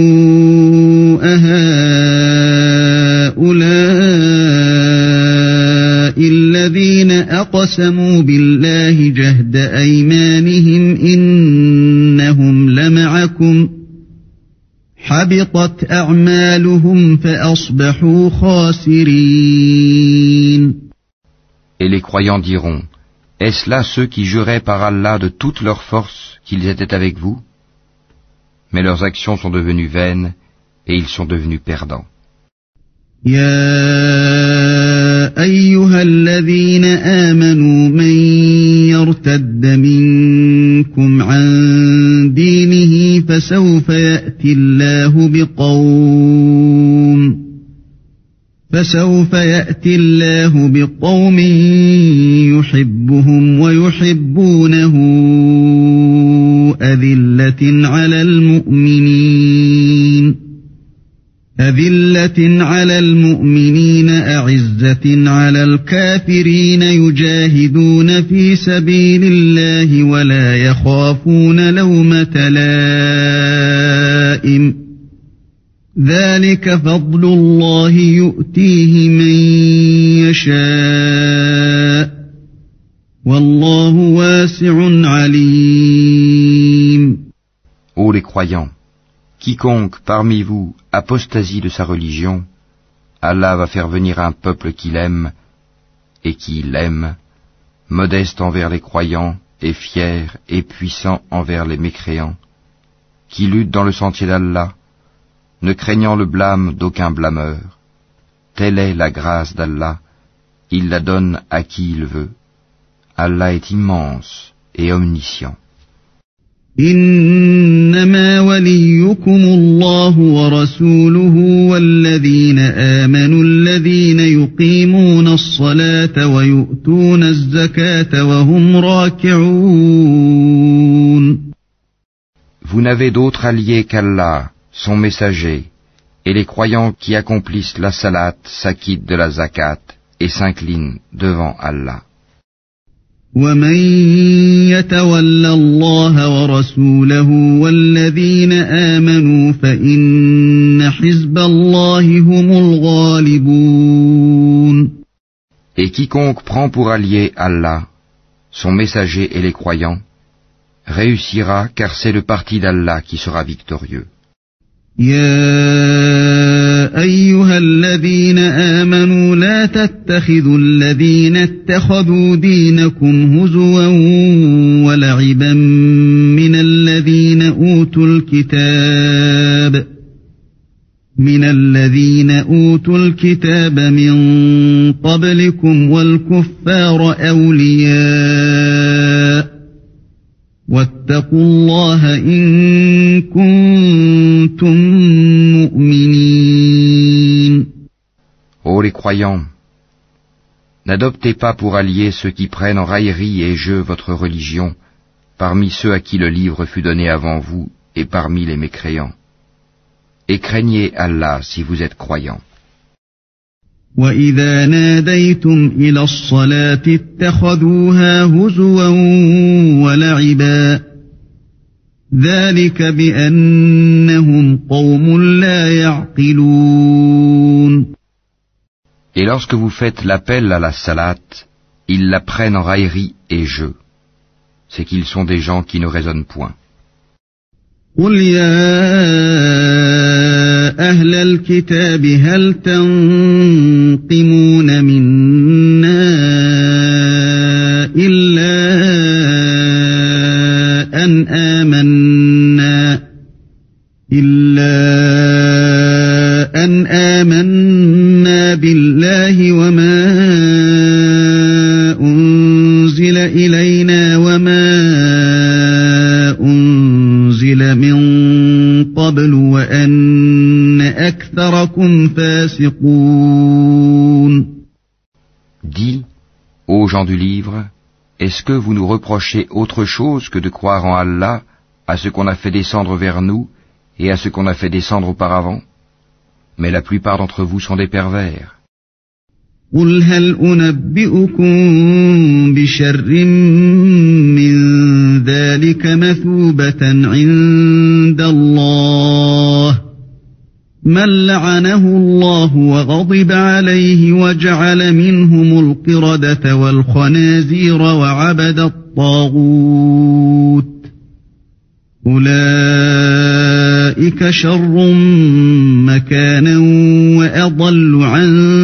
أَهَؤُلَاءِ الَّذِينَ أَقْسَمُوا بِاللَّهِ جَهْدَ أَيْمَانِهِمْ إِنَّهُمْ لَمَعَكُمْ حَبِطَتْ أَعْمَالُهُمْ فَأَصْبَحُوا خَاسِرِينَ. Et les croyants diront « Est-ce là ceux qui juraient par Allah de toute leur force qu'ils étaient avec vous ?» Mais leurs actions sont devenues vaines et ils sont devenus perdants. يا أيها الذين آمنوا من يرتد منكم عن دينه فسوف يأتي الله بقوم يحبهم ويحبونه أذلة على المؤمنين أعزة على الكافرين يجاهدون في سبيل الله ولا يخافون لومة لائم ذلك فضل الله يؤتيه من يشاء والله واسع عليم. Ô les croyants, quiconque parmi vous apostasie de sa religion, Allah va faire venir un peuple qu'il aime et qui l'aime, modeste envers les croyants et fier et puissant envers les mécréants, qui lutte dans le sentier d'Allah, ne craignant le blâme d'aucun blâmeur. Telle est la grâce d'Allah, il la donne à qui il veut. Allah est immense et omniscient. إنما وليكم الله ورسوله والذين آمنوا الذين يقيمون الصلاة ويؤتون الزكاة وهم راكعون. Vous n'avez d'autre allié qu'Allah, son messager, et les croyants qui accomplissent la salat s'acquittent de la zakat et s'inclinent devant Allah. ومن يتول الله ورسوله والذين آمنوا فإن حزب الله هم الغالبون. Et quiconque prend pour allié Allah, son messager et les croyants, réussira car c'est le parti d'Allah qui sera victorieux. يا أيها الذين آمنوا لا تتخذوا الذين اتخذوا دينكم هزوا ولعبا من الذين أوتوا الكتاب من قبلكم والكفار أولياء واتقوا الله إن كنتم مؤمنين. Ô les croyants, n'adoptez pas pour alliés ceux qui prennent en raillerie et jeu votre religion, parmi ceux à qui le livre fut donné avant vous et parmi les mécréants. Et craignez Allah si vous êtes croyants. وَإِذَا نَادَيْتُمْ إِلَى الصَّلَاةِ اتَّخَذُوهَا هُزُوًا وَلَعِبًا ذَلِكَ بِأَنَّهُمْ قَوْمٌ لَا يَعْقِلُونَ. Et lorsque vous faites l'appel à la salat, ils la prennent en raillerie et jeu. C'est qu'ils sont des gens qui ne raisonnent point. قُلْ يَا أَهْلَ الْكِتَابِ هَلْ تَنقِمُونَ مِنَّا أن آمنا بالله وما أنزل إلينا وما أنزل من قبل وأن أكثركم فاسقون. Dis, ô gens du livre, est-ce que vous nous reprochez autre chose que de croire en Allah, à ce qu'on a fait descendre vers nous et à ce qu'on a fait descendre auparavant? Mais la plupart d'entre vous sont des pervers. قُلْ هَلْ أُنَبِّئُكُم بِشَرٍّ مِّن ذَلِكَ مَثُوبَةً عِندَ اللَّهِ مَن لَّعَنَهُ اللَّهُ وَغَضِبَ عَلَيْهِ وَجَعَلَ مِنْهُمُ الْقِرَدَةَ وَالْخَنَازِيرَ وَعَبَدَ الطَّاغُوتَ أُولَئِكَ شَرٌّ مَّكَانًا وَأَضَلُّ عَن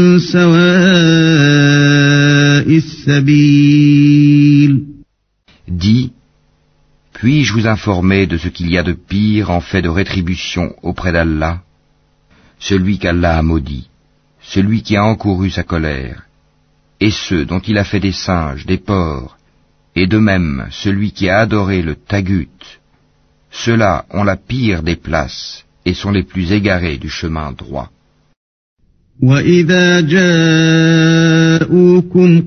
سَوَاءِ السَّبِيلِ. Dis, puis-je vous informer de ce qu'il y a de pire en fait de rétribution auprès d'Allah? Celui qu'Allah a maudit, celui qui a encouru sa colère, et ceux dont il a fait des singes, des porcs, et de même celui qui a adoré le tagut, ceux-là ont la pire des places et sont les plus égarés du chemin droit. وَإِذَا جَاءُوكُمْ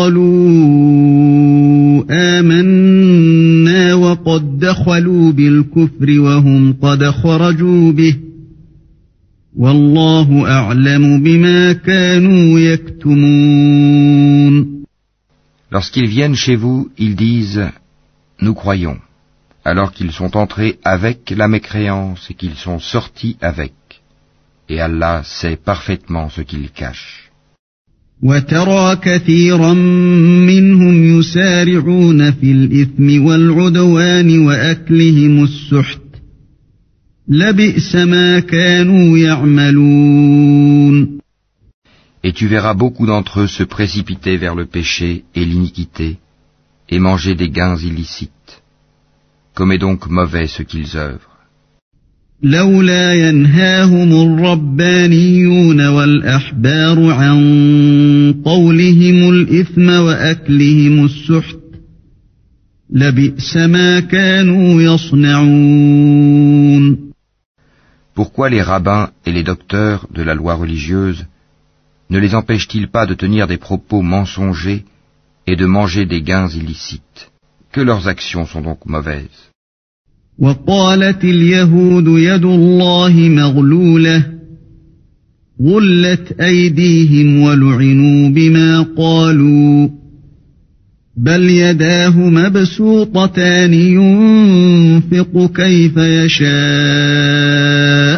قَالُوا آمَنَّا وَقَدْ دَخَلُوا بِالْكُفْرِ وَهُمْ قَدْ خَرَجُوا بِهِ وَاللَّهُ أَعْلَمُ بِمَا كَانُوا يَكْتُمُونَ. Lorsqu'ils viennent chez vous, ils disent « Nous croyons », alors qu'ils sont entrés avec la mécréance et qu'ils sont sortis avec. Et Allah sait parfaitement ce qu'ils cachent. وَتَرَى كَثِيرًا مِّنْهُمْ يُسَارِعُونَ فِي الْإِثْمِ وَالْعُدْوَانِ وَأَكْلِهِمُ السُّحْتَ لَبِئْسَ مَا كَانُوا يَعْمَلُونَ. Et tu verras beaucoup d'entre eux se précipiter vers le péché et l'iniquité, et manger des gains illicites. Comme est donc mauvais ce qu'ils œuvrent. لولا ينهاهم الربانيون والأحبار عن قولهم الإثم وأكلهم السحت لبئس ما كانوا يصنعون. Pourquoi les rabbins et les docteurs de la loi religieuse ne les empêchent-ils pas de tenir des propos mensongers et de manger des gains illicites? Que leurs actions sont donc mauvaises. وقالت اليهود يد الله مغلولة غلت أيديهم ولعنوا بما قالوا بل يداه مبسوطتان ينفق كيف يشاء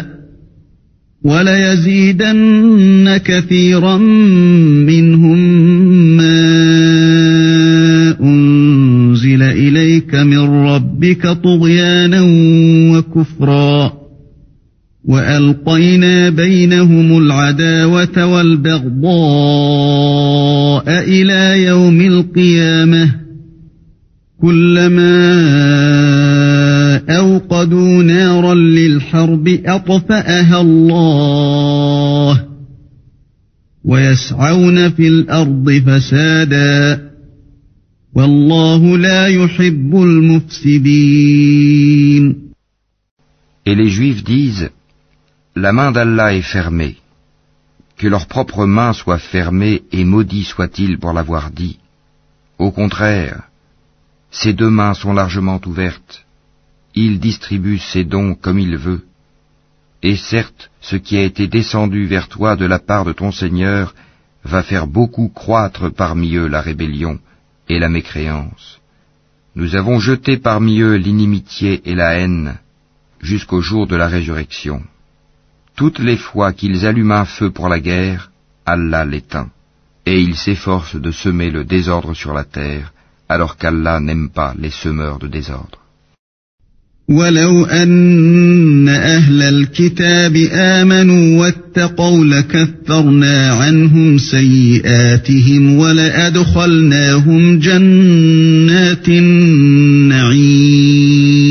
وليزيدن كثيرا منهم ما أنزل إليك من ربك طغيانا وكفرا وألقينا بينهم العداوة والبغضاء إلى يوم القيامة كلما أوقدوا نارا للحرب أطفأها الله ويسعون في الأرض فسادا والله لا يحب المفسدين. Et les Juifs disent, la main d'Allah est fermée, que leur propre main soit fermée et maudit soit-il pour l'avoir dit. Au contraire, ses deux mains sont largement ouvertes, il distribue ses dons comme il veut. Et certes, ce qui a été descendu vers toi de la part de ton Seigneur va faire beaucoup croître parmi eux la rébellion et la mécréance. Nous avons jeté parmi eux l'inimitié et la haine jusqu'au jour de la résurrection. Toutes les fois qu'ils allument un feu pour la guerre, Allah l'éteint, et ils s'efforcent de semer le désordre sur la terre, alors qu'Allah n'aime pas les semeurs de désordre. ولو أن أهل الكتاب آمنوا واتقوا لكفرنا عنهم سيئاتهم ولأدخلناهم جنات النعيم.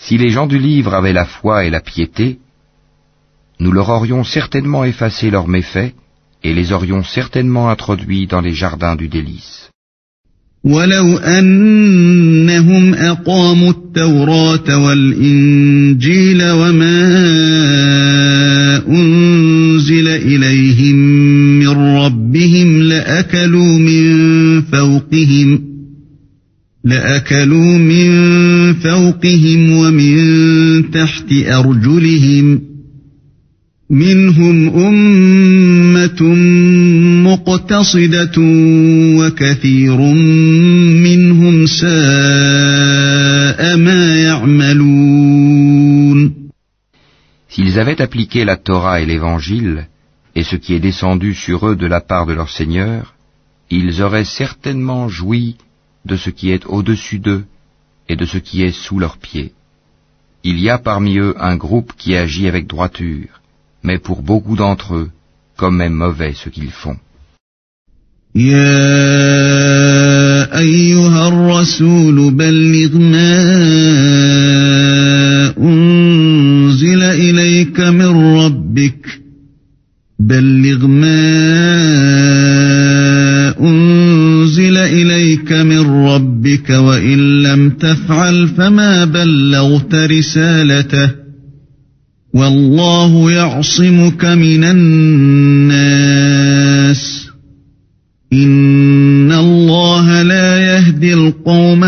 Si les gens du livre avaient la foi et la piété, nous leur aurions certainement effacé leurs méfaits et les aurions certainement introduits dans les jardins du délice. ولو أنهم أقاموا التوراة والإنجيل وما أنزل إليهم من ربهم لأكلوا من فوقهم ومن تحت أرجلهم منهم أمة مقتصدة وكثير منهم ساء ما يعملون. S'ils avaient appliqué la Torah et l'Évangile, et ce qui est descendu sur eux de la part de leur Seigneur, ils auraient certainement joui de ce qui est au-dessus d'eux et de ce qui est sous leurs pieds. Il y a parmi eux un groupe qui agit avec droiture, mais pour beaucoup d'entre eux, comme est mauvais ce qu'ils font. يا أيها الرسول بلغ ما أنزل إليك من ربك وإن لم تفعل فما بلغت رسالته والله يعصمك من الناس إن الله لا يهدي القوم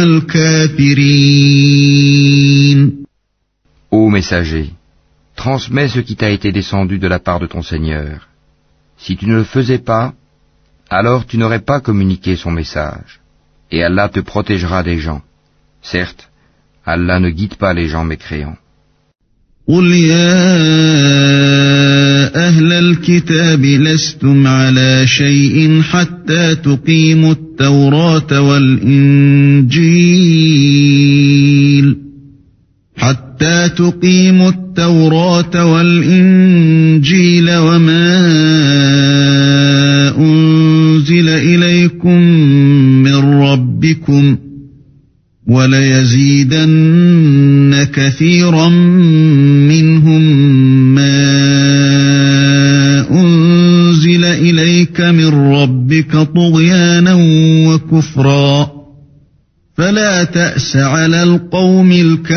الكافرين. Ô messager, transmets ce qui t'a été descendu de la part de ton Seigneur. Si tu ne le faisais pas, alors tu n'aurais pas communiqué son message, et Allah te protégera des gens. Certes, Allah ne guide pas les gens mécréants. قل يا أهل الكتاب لستم على شيء حتى تقيموا التوراة والإنجيل وما أنزل إليكم من ربكم وليزيدن كثيرا منهم ما أنزل إليك من ربك طغيانا وكفرا فلا تأس على القوم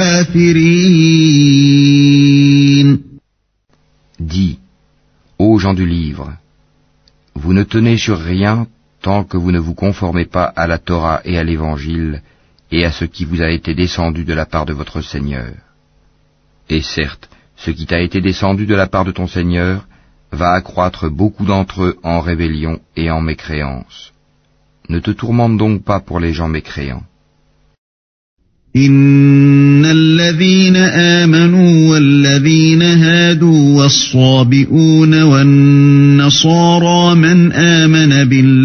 الكافرين. Dis, ô gens du livre, vous ne tenez sur rien tant que vous ne vous conformez pas à la Torah et à l'Évangile et à ce qui vous a été descendu de la part de votre Seigneur. Et certes, ce qui t'a été descendu de la part de ton Seigneur va accroître beaucoup d'entre eux en rébellion et en mécréance. Ne te tourmente donc pas pour les gens mécréants. إن الذين آمنوا والذين هادوا والصابئون والنصارى من آمن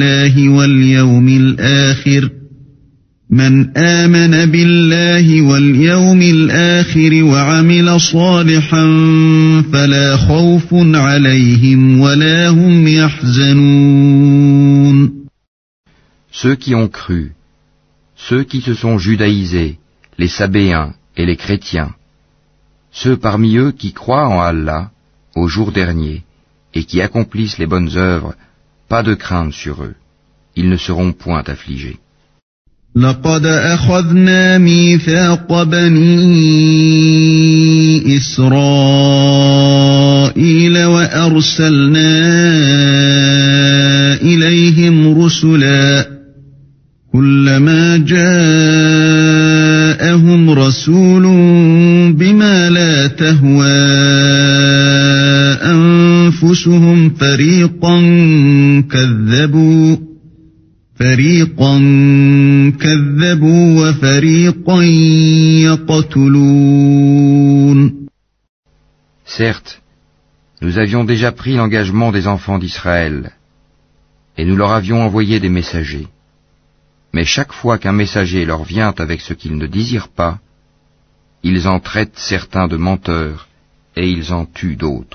بالله واليوم الآخر وعمل صالحا فلا خوف عليهم ولا هم يحزنون. Ceux qui ont cru, ceux qui se sont judaïsés, les Sabéens et les chrétiens, ceux parmi eux qui croient en Allah, au jour dernier, et qui accomplissent les bonnes œuvres, pas de crainte sur eux. Ils ne seront point affligés. لقد أخذنا ميثاق بني إسرائيل وأرسلنا إليهم رسلا كلما جاءهم رسول بما لا تهوى أنفسهم فريقا كذبوا وفريقا يقتلون. Certes, nous avions déjà pris l'engagement des enfants d'Israël, et nous leur avions envoyé des messagers. Mais chaque fois qu'un messager leur vient avec ce qu'ils ne désirent pas, ils en traitent certains de menteurs, et ils en tuent d'autres.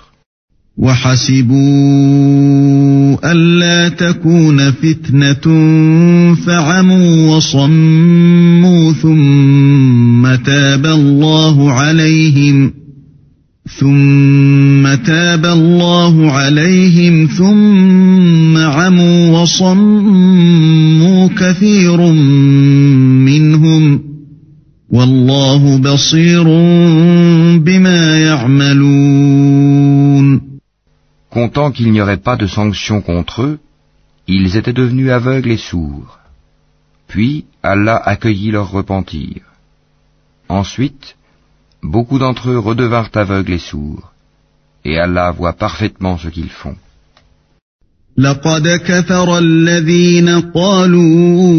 وحسبوا ألا تكون فتنة فعموا وصموا ثم ثم تاب الله عليهم ثم عموا وصموا كثير منهم والله بصير بما يعملون. Comptant qu'il n'y aurait pas de sanction contre eux, ils étaient devenus aveugles et sourds. Puis Allah accueillit leur repentir. Ensuite, beaucoup d'entre eux redevinrent aveugles et sourds, et Allah voit parfaitement ce qu'ils font. لقد كفر الذين قالوا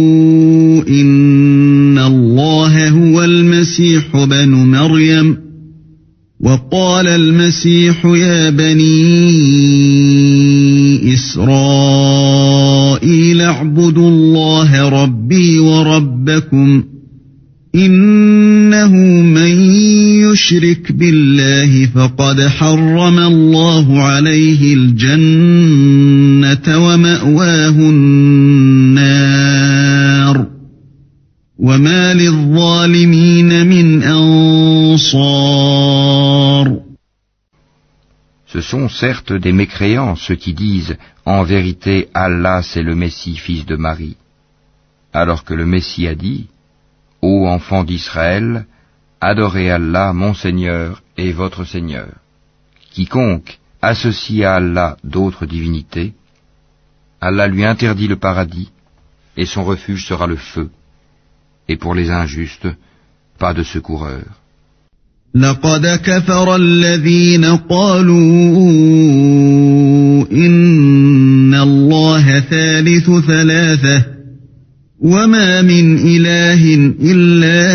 إن الله هو المسيح ابن مريم وقال المسيح يا بني إسرائيل اعبدوا الله ربي وربكم إنه من يشرك بالله فقد حرم الله عليه الجنة ومأواه النار وما للظالمين من أنصار. Ce sont certes des mécréants ceux qui disent « En vérité, Allah c'est le Messie, fils de Marie », alors que le Messie a dit « Ô enfants d'Israël, adorez Allah, mon Seigneur et votre Seigneur. Quiconque associe à Allah d'autres divinités, Allah lui interdit le paradis, et son refuge sera le feu. Et pour les injustes, pas de secoureur. » لقد كفر الذين قالوا إن الله ثالث ثلاثة وما من إله إلا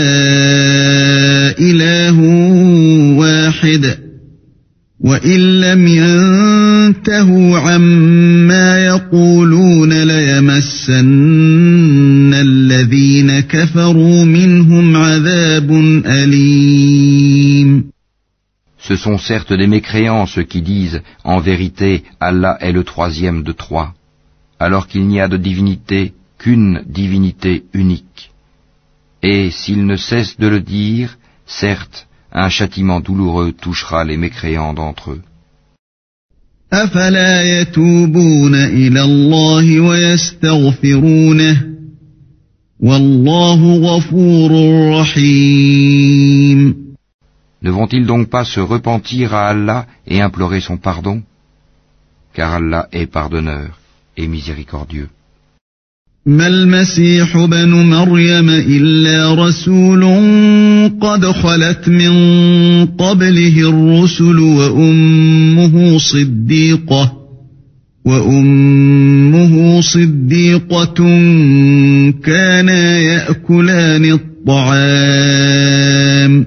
إله واحد وإن لم ينتهوا عما يقولون ليمسن الذين كفروا منهم عذاب أليم. Ce sont certes des mécréants ceux qui disent « En vérité, Allah est le troisième de trois », alors qu'il n'y a de divinité qu'une divinité unique. Et s'ils ne cessent de le dire, certes, un châtiment douloureux touchera les mécréants d'entre eux. أفلا يتوبون إلى الله ويستغفرونه والله غفور رحيم. Ne vont-ils donc pas se repentir à Allah et implorer son pardon? Car Allah est pardonneur et miséricordieux. ما المسيح ابن مريم إلا رسول قد خلت من قبله الرسل وأمه صديقة كانا يأكلان الطعام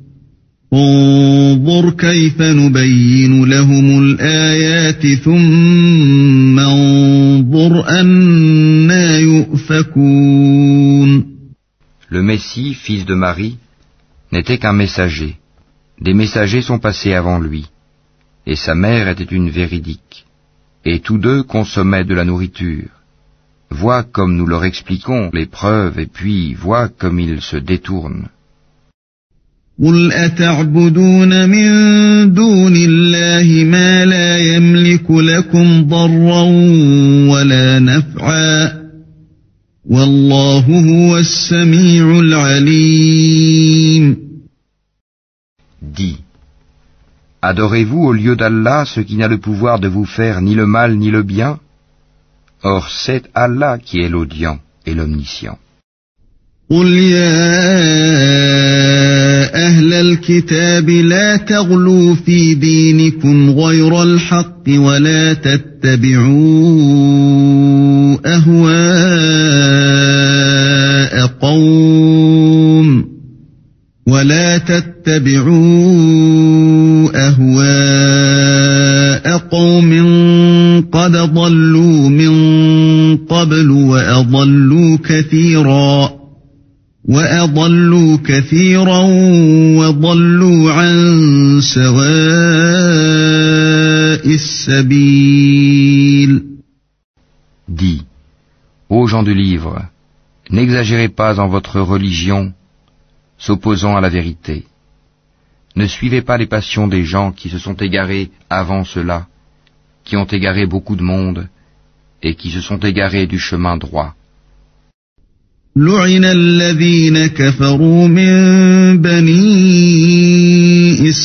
انظر كيف نبين لهم الآيات ثم انظر أنى يؤفكون. Le Messie, fils de Marie, n'était qu'un messager. Des messagers sont passés avant lui, et sa mère était une véridique. Et tous deux consommaient de la nourriture. Vois comme nous leur expliquons les preuves, et puis vois comme ils se détournent. قل أتعبدون من دون الله ما لا يملك لكم ضرا ولا نفعا والله هو السميع العليم. Dis, adorez-vous au lieu d'Allah ce qui n'a le pouvoir de vous faire ni le mal ni le bien? Or c'est Allah qui est l'audient et l'omniscient. قل يا أهل الكتاب لا تغلوا في دينكم غير الحق ولا تتبعوا أهواء قوم قد ضلوا من قبل وأضلوا كثيرا وضلوا عن سواء السبيل. Dis, ô gens du livre, n'exagérez pas en votre religion s'opposant à la vérité. Ne suivez pas les passions des gens qui se sont égarés avant cela, qui ont égaré beaucoup de monde, et qui se sont égarés du chemin droit. لعن الذين كفروا من بني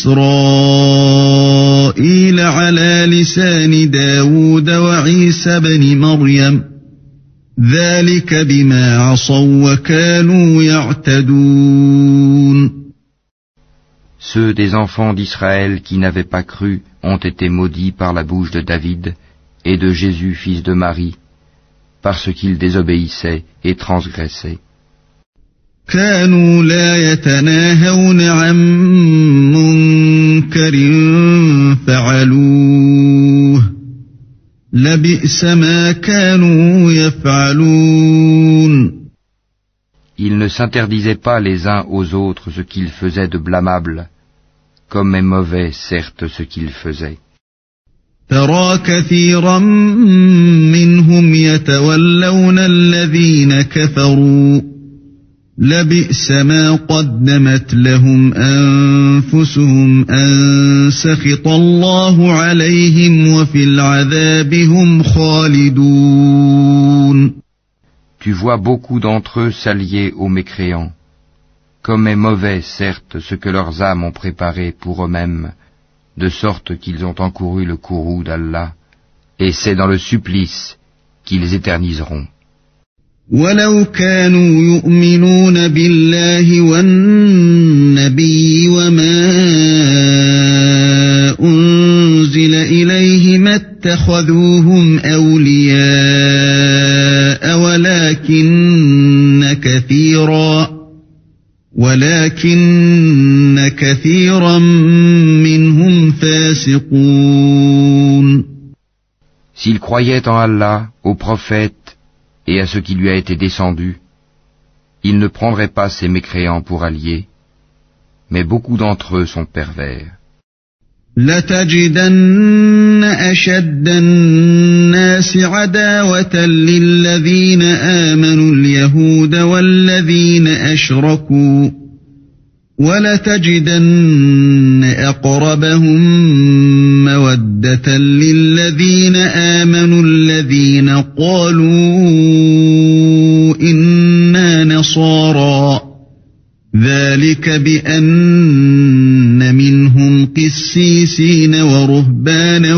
إسرائيل على لسان داود وعيسى بن مريم ذلك بما عصوا وكانوا يعتدون. Ceux des enfants d'Israël qui n'avaient pas cru ont été maudits par la bouche de David et de Jésus fils de Marie, parce qu'ils désobéissaient et transgressaient. كانوا لا يتناهون عن منكر فعلوه لبئس ما كانوا يفعلون. Ils ne s'interdisaient pas les uns aux autres ce qu'ils faisaient de blâmable, comme est mauvais certes ce qu'ils faisaient. ترى كثيرا منهم يتولون الذين كفروا لبئس ما قدمت لهم أنفسهم أن سخط الله عليهم وفي العذاب هم خالدون. Tu vois beaucoup d'entre eux s'allier aux mécréants. Comme est mauvais, certes, ce que leurs âmes ont préparé pour eux-mêmes, de sorte qu'ils ont encouru le courroux d'Allah, et c'est dans le supplice qu'ils éterniseront. ولو كانوا يؤمنون بالله والنبي وما أنزل إليه ما اتخذوهم أولياء ولكن كثيرا منهم فاسقون. S'ils croyaient en Allah, au prophète et à ce qui lui a été descendu, ils ne prendraient pas ces mécréants pour alliés, mais beaucoup d'entre eux sont pervers. لتجدن أشد الناس عداوة للذين آمنوا اليهود والذين أشركوا ولتجدن أقربهم مودة للذين آمنوا الذين قالوا إنا نصارى ذلك بأن منهم قسيسين ورهبانا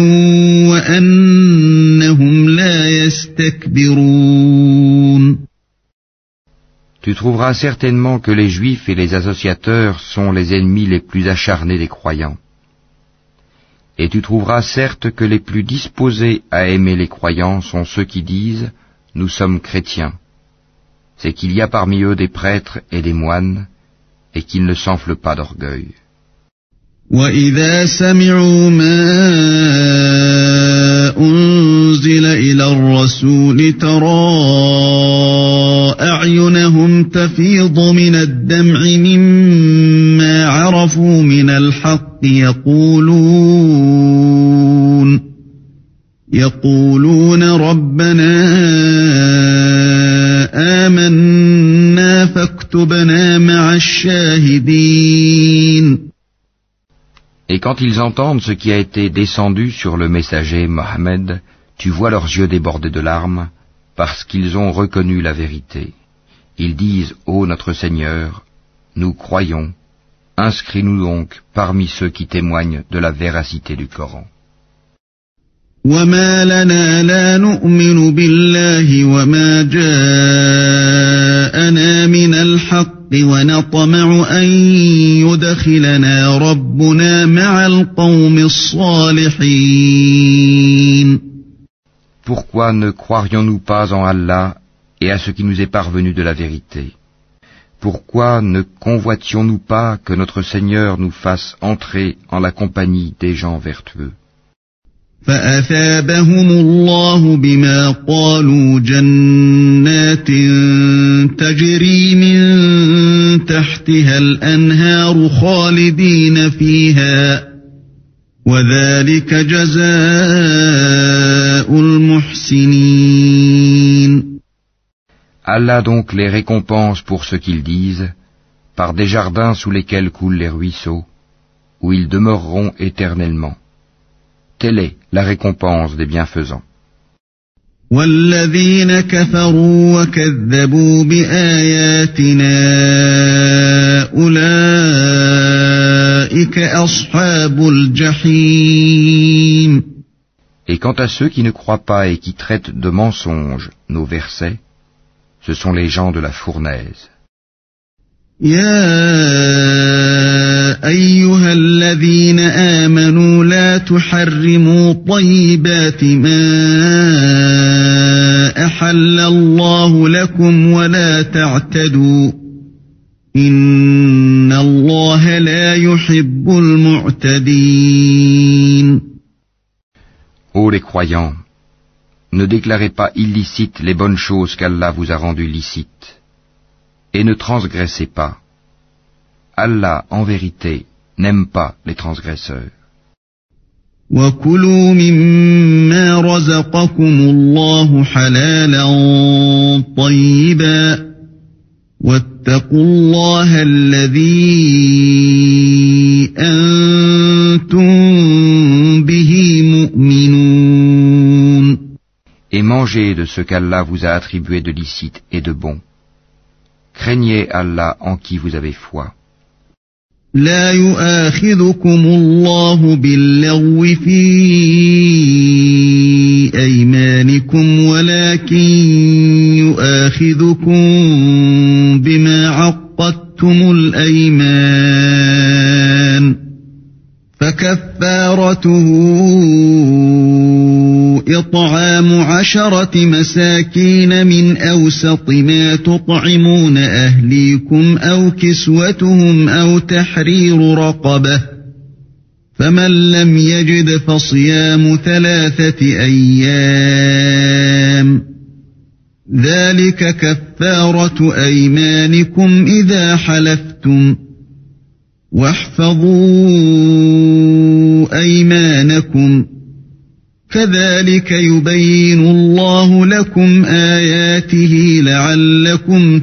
وأنهم لا يستكبرون. Tu trouveras certainement que les Juifs et les associateurs sont les ennemis les plus acharnés des croyants. Et tu trouveras certes que les plus disposés à aimer les croyants sont ceux qui disent « Nous sommes chrétiens ». C'est qu'il y a parmi eux des prêtres et des moines, et qu'ils ne s'enflent pas d'orgueil. وَإِذَا سَمِعُوا مَا أُنزِلَ إِلَى الرَّسُولِ تَرَى أَعْيُنَهُمْ تَفِيضُ مِنَ الدَّمْعِ مِمَّا عَرَفُوا مِنَ الْحَقِّ يقولون رَبَّنَا آمَنَّا فاكتبنا مع الشاهدين. Et quand ils entendent ce qui a été descendu sur le messager Mohammed, tu vois leurs yeux débordés de larmes, parce qu'ils ont reconnu la vérité. Ils disent, ô notre Seigneur, nous croyons, inscris-nous donc parmi ceux qui témoignent de la véracité du Coran. وما لنا لا نؤمن بالله وما جاءنا من الحق ونطمع أن يدخلنا ربنا مع القوم الصالحين. Pourquoi ne croirions-nous pas en Allah et à ce qui nous est parvenu de la vérité? Pourquoi ne convoitions-nous pas que notre Seigneur nous fasse entrer en la compagnie des gens vertueux? فأثابهم الله بما قالوا جنات تجري من تحتها الأنهار خالدين فيها وذلك جزاء المحسنين. Allah donc les récompense pour ce qu'ils disent, par des jardins sous lesquels coulent les ruisseaux, où ils demeureront éternellement. Telle est la récompense des bienfaisants. والذين كفروا وكذبوا بآياتنا أولئك أصحاب الجحيم. Et quant à ceux qui ne croient pas et qui traitent de mensonges nos versets, ce sont les gens de la fournaise. يا أيها الذين آمنوا لا تحرموا طيبات ما أحل الله لكم ولا تعتدوا إن الله لا يحب المعتدين. Ô les croyants, ne déclarez pas illicites les bonnes choses qu'Allah vous a rendues licites, et ne transgressez pas. Allah, en vérité, n'aime pas les transgresseurs. وَكُلُوا مِمَّا رَزَقَكُمُ اللَّهُ حَلَالًا طَيِّبًا وَاتَّقُوا اللَّهَ الَّذِي أَنْتُمْ بِهِ مُؤْمِنُونَ. Et mangez de ce qu'Allah vous a attribué de licite et de bon. Craignez Allah en qui vous avez foi. لا يؤاخذكم الله باللغو في أيمانكم ولكن يؤاخذكم بما عقدتم الأيمان فكفارته إطعام 10 مساكين من أوسط ما تطعمون أهليكم أو كسوتهم أو تحرير رقبة فمن لم يجد فصيام 3 أيام ذلك كفارة أيمانكم إذا حلفتم واحفظوا أيمانكم كذلك يبين الله لكم آياته لعلكم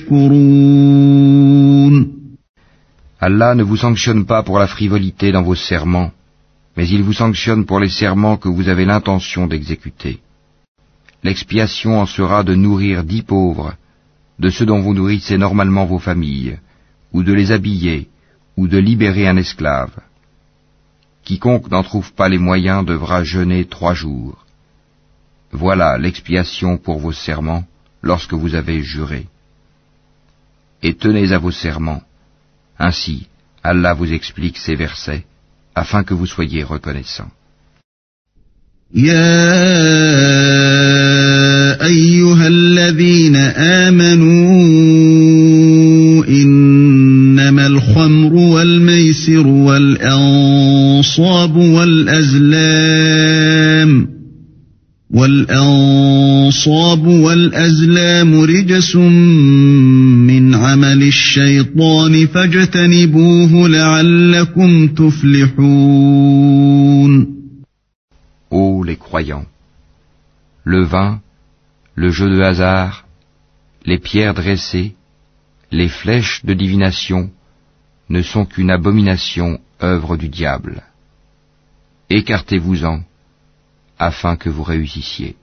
تشكرون. Allah ne vous sanctionne pas pour la frivolité dans vos serments, mais il vous sanctionne pour les serments que vous avez l'intention d'exécuter. L'expiation en sera de nourrir 10 pauvres, de ceux dont vous nourrissez normalement vos familles, ou de les habiller, ou de libérer un esclave. Quiconque n'en trouve pas les moyens devra jeûner 3 jours. Voilà l'expiation pour vos serments lorsque vous avez juré. Et tenez à vos serments. Ainsi, Allah vous explique ces versets, afin que vous soyez reconnaissants. يا أيها الذين آمنوا إنما الخمر والميسر والأنصاب والأزلام رجس من عمل الشيطان فاجتنبوه لعلكم تفلحون. Ô les croyants, le vin, le jeu de hasard, les pierres dressées, les flèches de divination ne sont qu'une abomination, œuvre du diable. Écartez-vous-en, afin que vous réussissiez.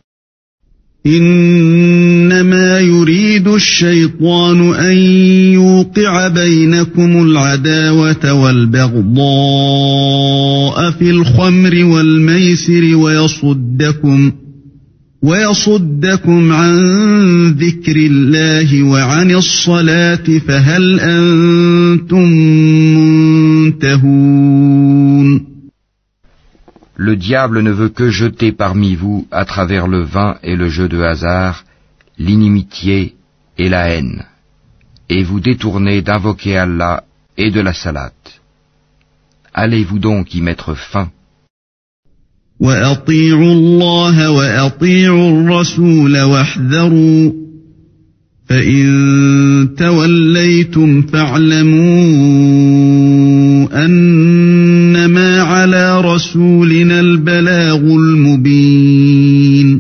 إنما يريد الشيطان أن يوقع بينكم العداوة والبغضاء في الخمر والميسر ويصدكم عن ذكر الله وعن الصلاة فهل أنتم منتهون. Le diable ne veut que jeter parmi vous, à travers le vin et le jeu de hasard, l'inimitié et la haine, et vous détourner d'invoquer Allah et de la salate. Allez-vous donc y mettre fin. وَأَطِيعُوا اللَّهَ وَأَطِيعُوا الرَّسُولَ وَاحْذَرُوا فَإِن تَوَلَّيْتُمْ فَاعْلَمُوا أَنَّمَا عَلَى رَسُولِنَا الْبَلَاغُ الْمُبِينُ.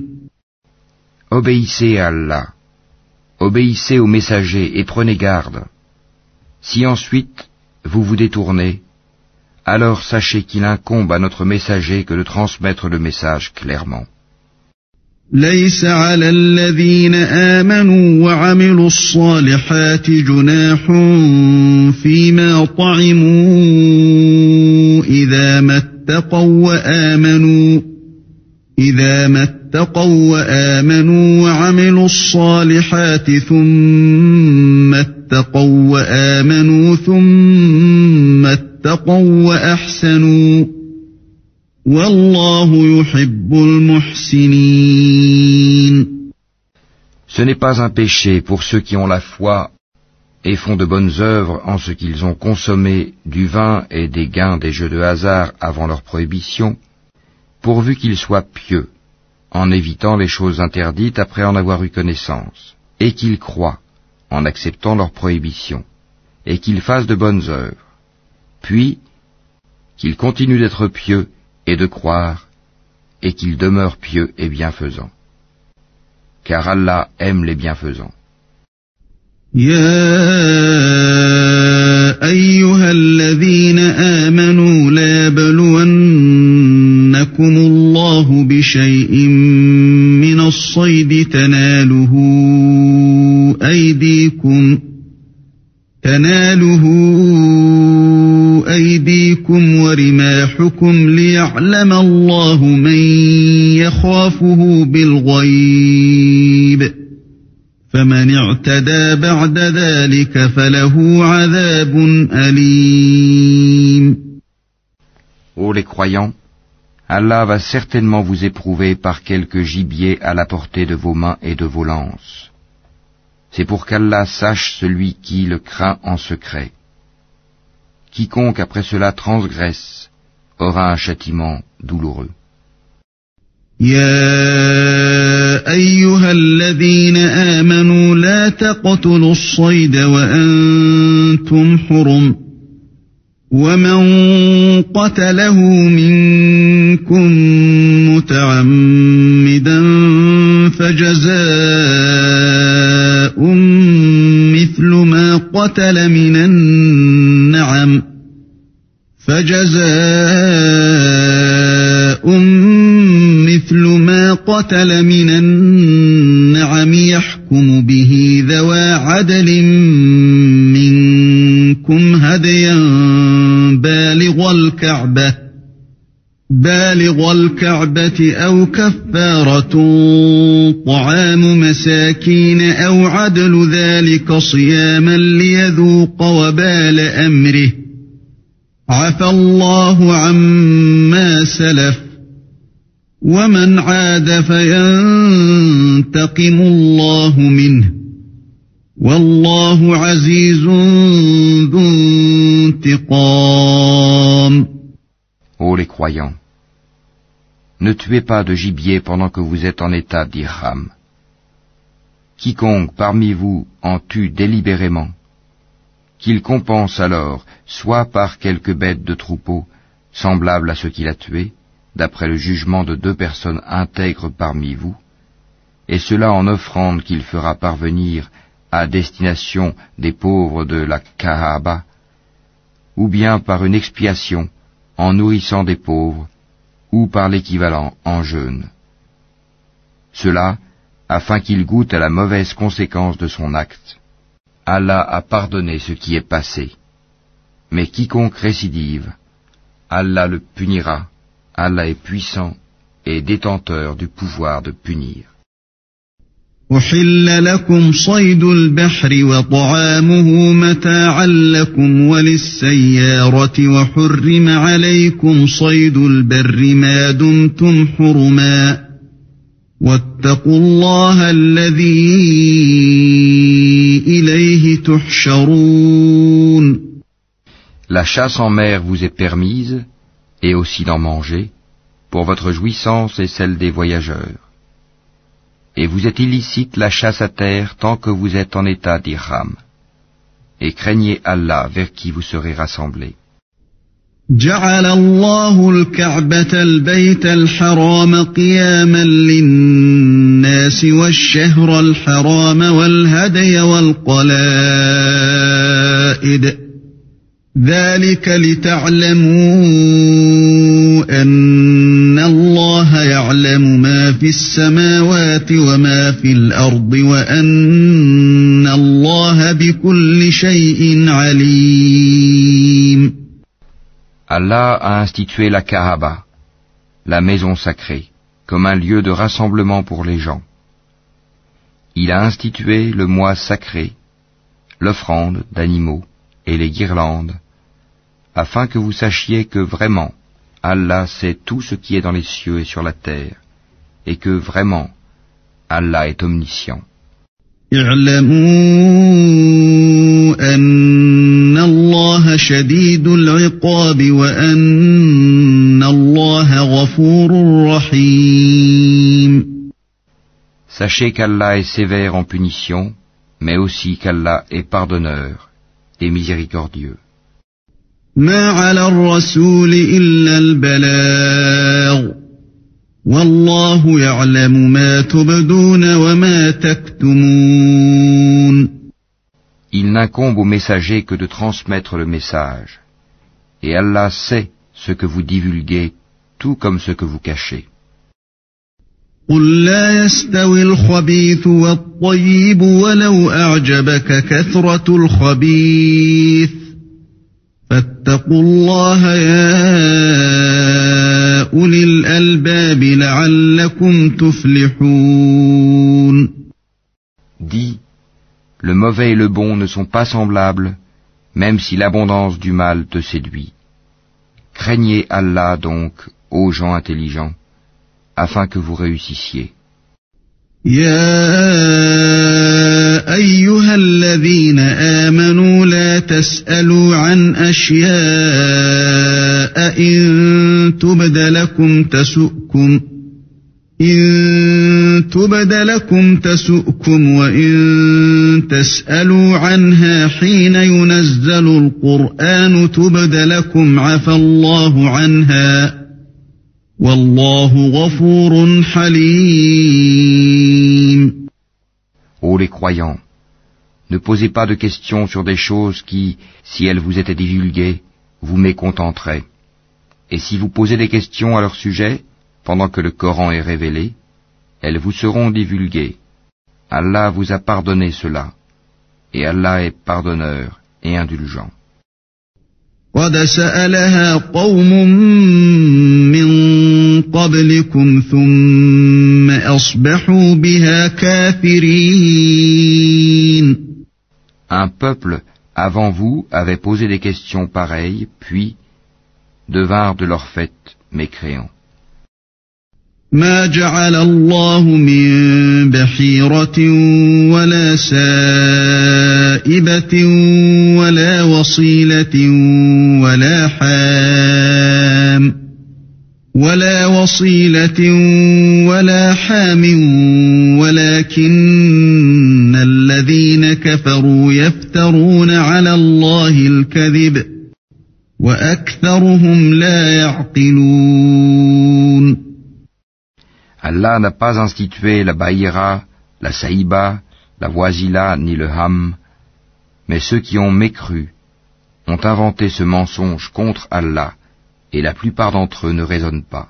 Obéissez à Allah, obéissez aux messagers et prenez garde. Si ensuite vous vous détournez, alors sachez qu'il incombe à notre messager que de transmettre le message clairement. ليس على الذين آمنوا وعملوا الصالحات جناح فيما طعموا إذا ما اتقوا وآمنوا وعملوا الصالحات ثم اتقوا وآمنوا ثم اتقوا وأحسنوا والله يحب المحسنين. Ce n'est pas un péché pour ceux qui ont la foi et font de bonnes œuvres en ce qu'ils ont consommé du vin et des gains des jeux de hasard avant leur prohibition, pourvu qu'ils soient pieux, en évitant les choses interdites après en avoir eu connaissance, et qu'ils croient, en acceptant leur prohibition, et qu'ils fassent de bonnes œuvres, puis qu'ils continuent d'être pieux et de croire, et qu'ils demeurent pieux et bienfaisants. Car Allah aime les bienfaisants. يا أيها الذين آمنوا لا يبلونكم الله بشيء من الصيد تناله أيديكم ورماحكم ليعلم الله من يخافه بالغيب فمن اعتدى بعد ذلك فله عذاب أليم. Ô les croyants, Allah va certainement vous éprouver par quelque gibier à la portée de vos mains et de vos lances. C'est pour qu'Allah sache celui qui le craint en secret. Quiconque après cela transgresse aura un châtiment douloureux. يا أيها الذين آمنوا لا تقتلوا الصيد وأنتم حرم ومن قتله منكم متعمدا فجزاء مثل ما قتل من النعم يحكم به ذوى عدل منكم هديا بالغ الكعبة أو كفارة طعام مساكين أو عدل ذلك صياما ليذوق وبال أمره عفى الله عما سلف ومن عاد فينتقم الله منه والله عزيز ذو انتقام. Ô les croyants, ne tuez pas de gibier pendant que vous êtes en état d'ihram. Quiconque parmi vous en tue délibérément, qu'il compense alors soit par quelque bête de troupeau semblable à ce qu'il a tué, d'après le jugement de 2 personnes intègres parmi vous, et cela en offrande qu'il fera parvenir à destination des pauvres de la Kaaba, ou bien par une expiation en nourrissant des pauvres, ou par l'équivalent en jeûne. Cela, afin qu'il goûte à la mauvaise conséquence de son acte. Allah a pardonné ce qui est passé. Mais quiconque récidive, Allah le punira. Allah est puissant et détenteur du pouvoir de punir. أحل لكم صيد البحر وطعامه متاعا لكم وللسيارة وحرم عليكم صيد البر ما دمتم حرما واتقوا الله الذي إليه تحشرون. La chasse en mer vous est permise, et aussi d'en manger, pour votre jouissance et celle des voyageurs. Et vous êtes illicite la chasse à terre tant que vous êtes en état d'ihram. Et craignez Allah vers qui vous serez rassemblés. جعل الله الكعبة البيت الحرام قياما للناس والشهر الحرام والهدي والقلائد شَاهِدٌ ذَلِكَ لِتَعْلَمُوا أَنَّ اللَّهَ يَعْلَمُ مَا فِي السَّمَاوَاتِ وَمَا فِي الْأَرْضِ وَأَنَّ اللَّهَ بِكُلِّ شَيْءٍ عَلِيمٌ. Allah a institué la Kaaba, la maison sacrée, comme un lieu de rassemblement pour les gens. Il a institué le mois sacré, l'offrande d'animaux et les guirlandes, afin que vous sachiez que vraiment, Allah sait tout ce qui est dans les cieux et sur la terre, et que vraiment, Allah est omniscient. اعلموا أن الله شديد العقاب وأن الله غفور رحيم. Sachez qu'Allah est sévère en punition, mais aussi qu'Allah est pardonneur et miséricordieux. ما على الرسول إلا البلاغ والله يعلم ما تبدون وما تكتمون. Il n'incombe au messager que de transmettre le message, et Allah sait ce que vous divulguez, tout comme ce que vous cachez. قل لا يستوي الخبيث والطيب ولو أعجبك كثرة الخبيث فاتقوا الله يا أولي الألباب لعلكم تفلحون. Dis, le mauvais et le bon ne sont pas semblables, même si l'abondance du mal te séduit. Craignez Allah donc, ô gens intelligents, afin que vous réussissiez. يا أيها الذين آمنوا لا تسألوا عن أشياء إن تبد لكم تسؤكم وإن تسألوا عنها حين ينزل القرآن تبد لكم عفى الله عنها والله غفور حليم. Ô les croyants, ne posez pas de questions sur des choses qui, si elles vous étaient divulguées, vous mécontenteraient. Et si vous posez des questions à leur sujet, pendant que le Coran est révélé, elles vous seront divulguées. Allah vous a pardonné cela, et Allah est pardonneur et indulgent. قد سألها قوم من قبلكم ثم أصبحوا بها كافرين. Un peuple avant vous avait posé des questions pareilles, puis devinrent de leur fait mécréants. ما جعل الله من بحيرة ولا سائبة ولا وصيلة ولا حام ولكن الذين كفروا يفترون على الله الكذب وأكثرهم لا يعقلون. Allah n'a pas institué la Bahira, la Saïba, la Wasila ni le Ham, mais ceux qui ont mécru ont inventé ce mensonge contre Allah, et la plupart d'entre eux ne raisonnent pas.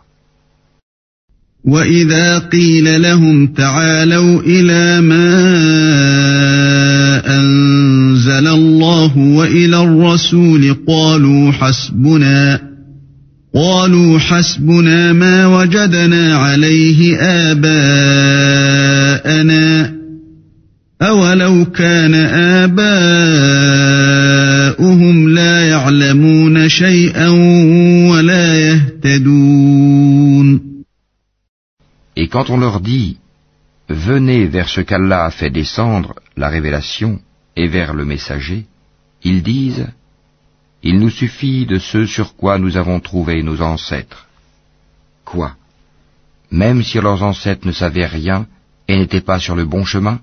وَإِذَا قِيلَ لَهُمْ تَعَالَوْا إِلَى مَا أَنزَلَ اللَّهُ وَإِلَى الرَّسُولِ قالوا حسبنا ما وجدنا عليه آباءنا أولو كان آباؤهم لا يعلمون شيئا ولا يهتدون. Et quand on leur dit « Venez vers ce qu'Allah a fait descendre, la révélation, et vers le messager », ils disent « Il nous suffit de ce sur quoi nous avons trouvé nos ancêtres. » Quoi? Même si leurs ancêtres ne savaient rien et n'étaient pas sur le bon chemin?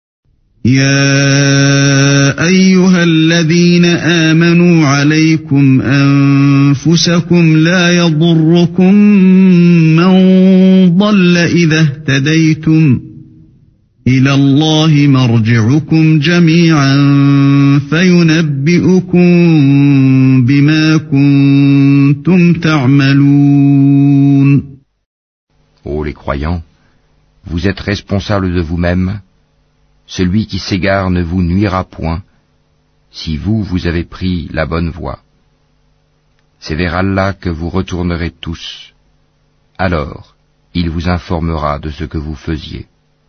يا أيها الذين آمنوا عليكم أنفسكم لا يضركم من ضل إذا اهتديتم إلى الله مرجعكم جميعا فينبئكم بما كنتم تعملون. Ô les croyants, vous êtes responsables de vous-même. Celui qui s'égare ne vous nuira point, si vous avez pris la bonne voie. C'est vers Allah que vous retournerez tous. Alors, il vous informera de ce que vous faisiez.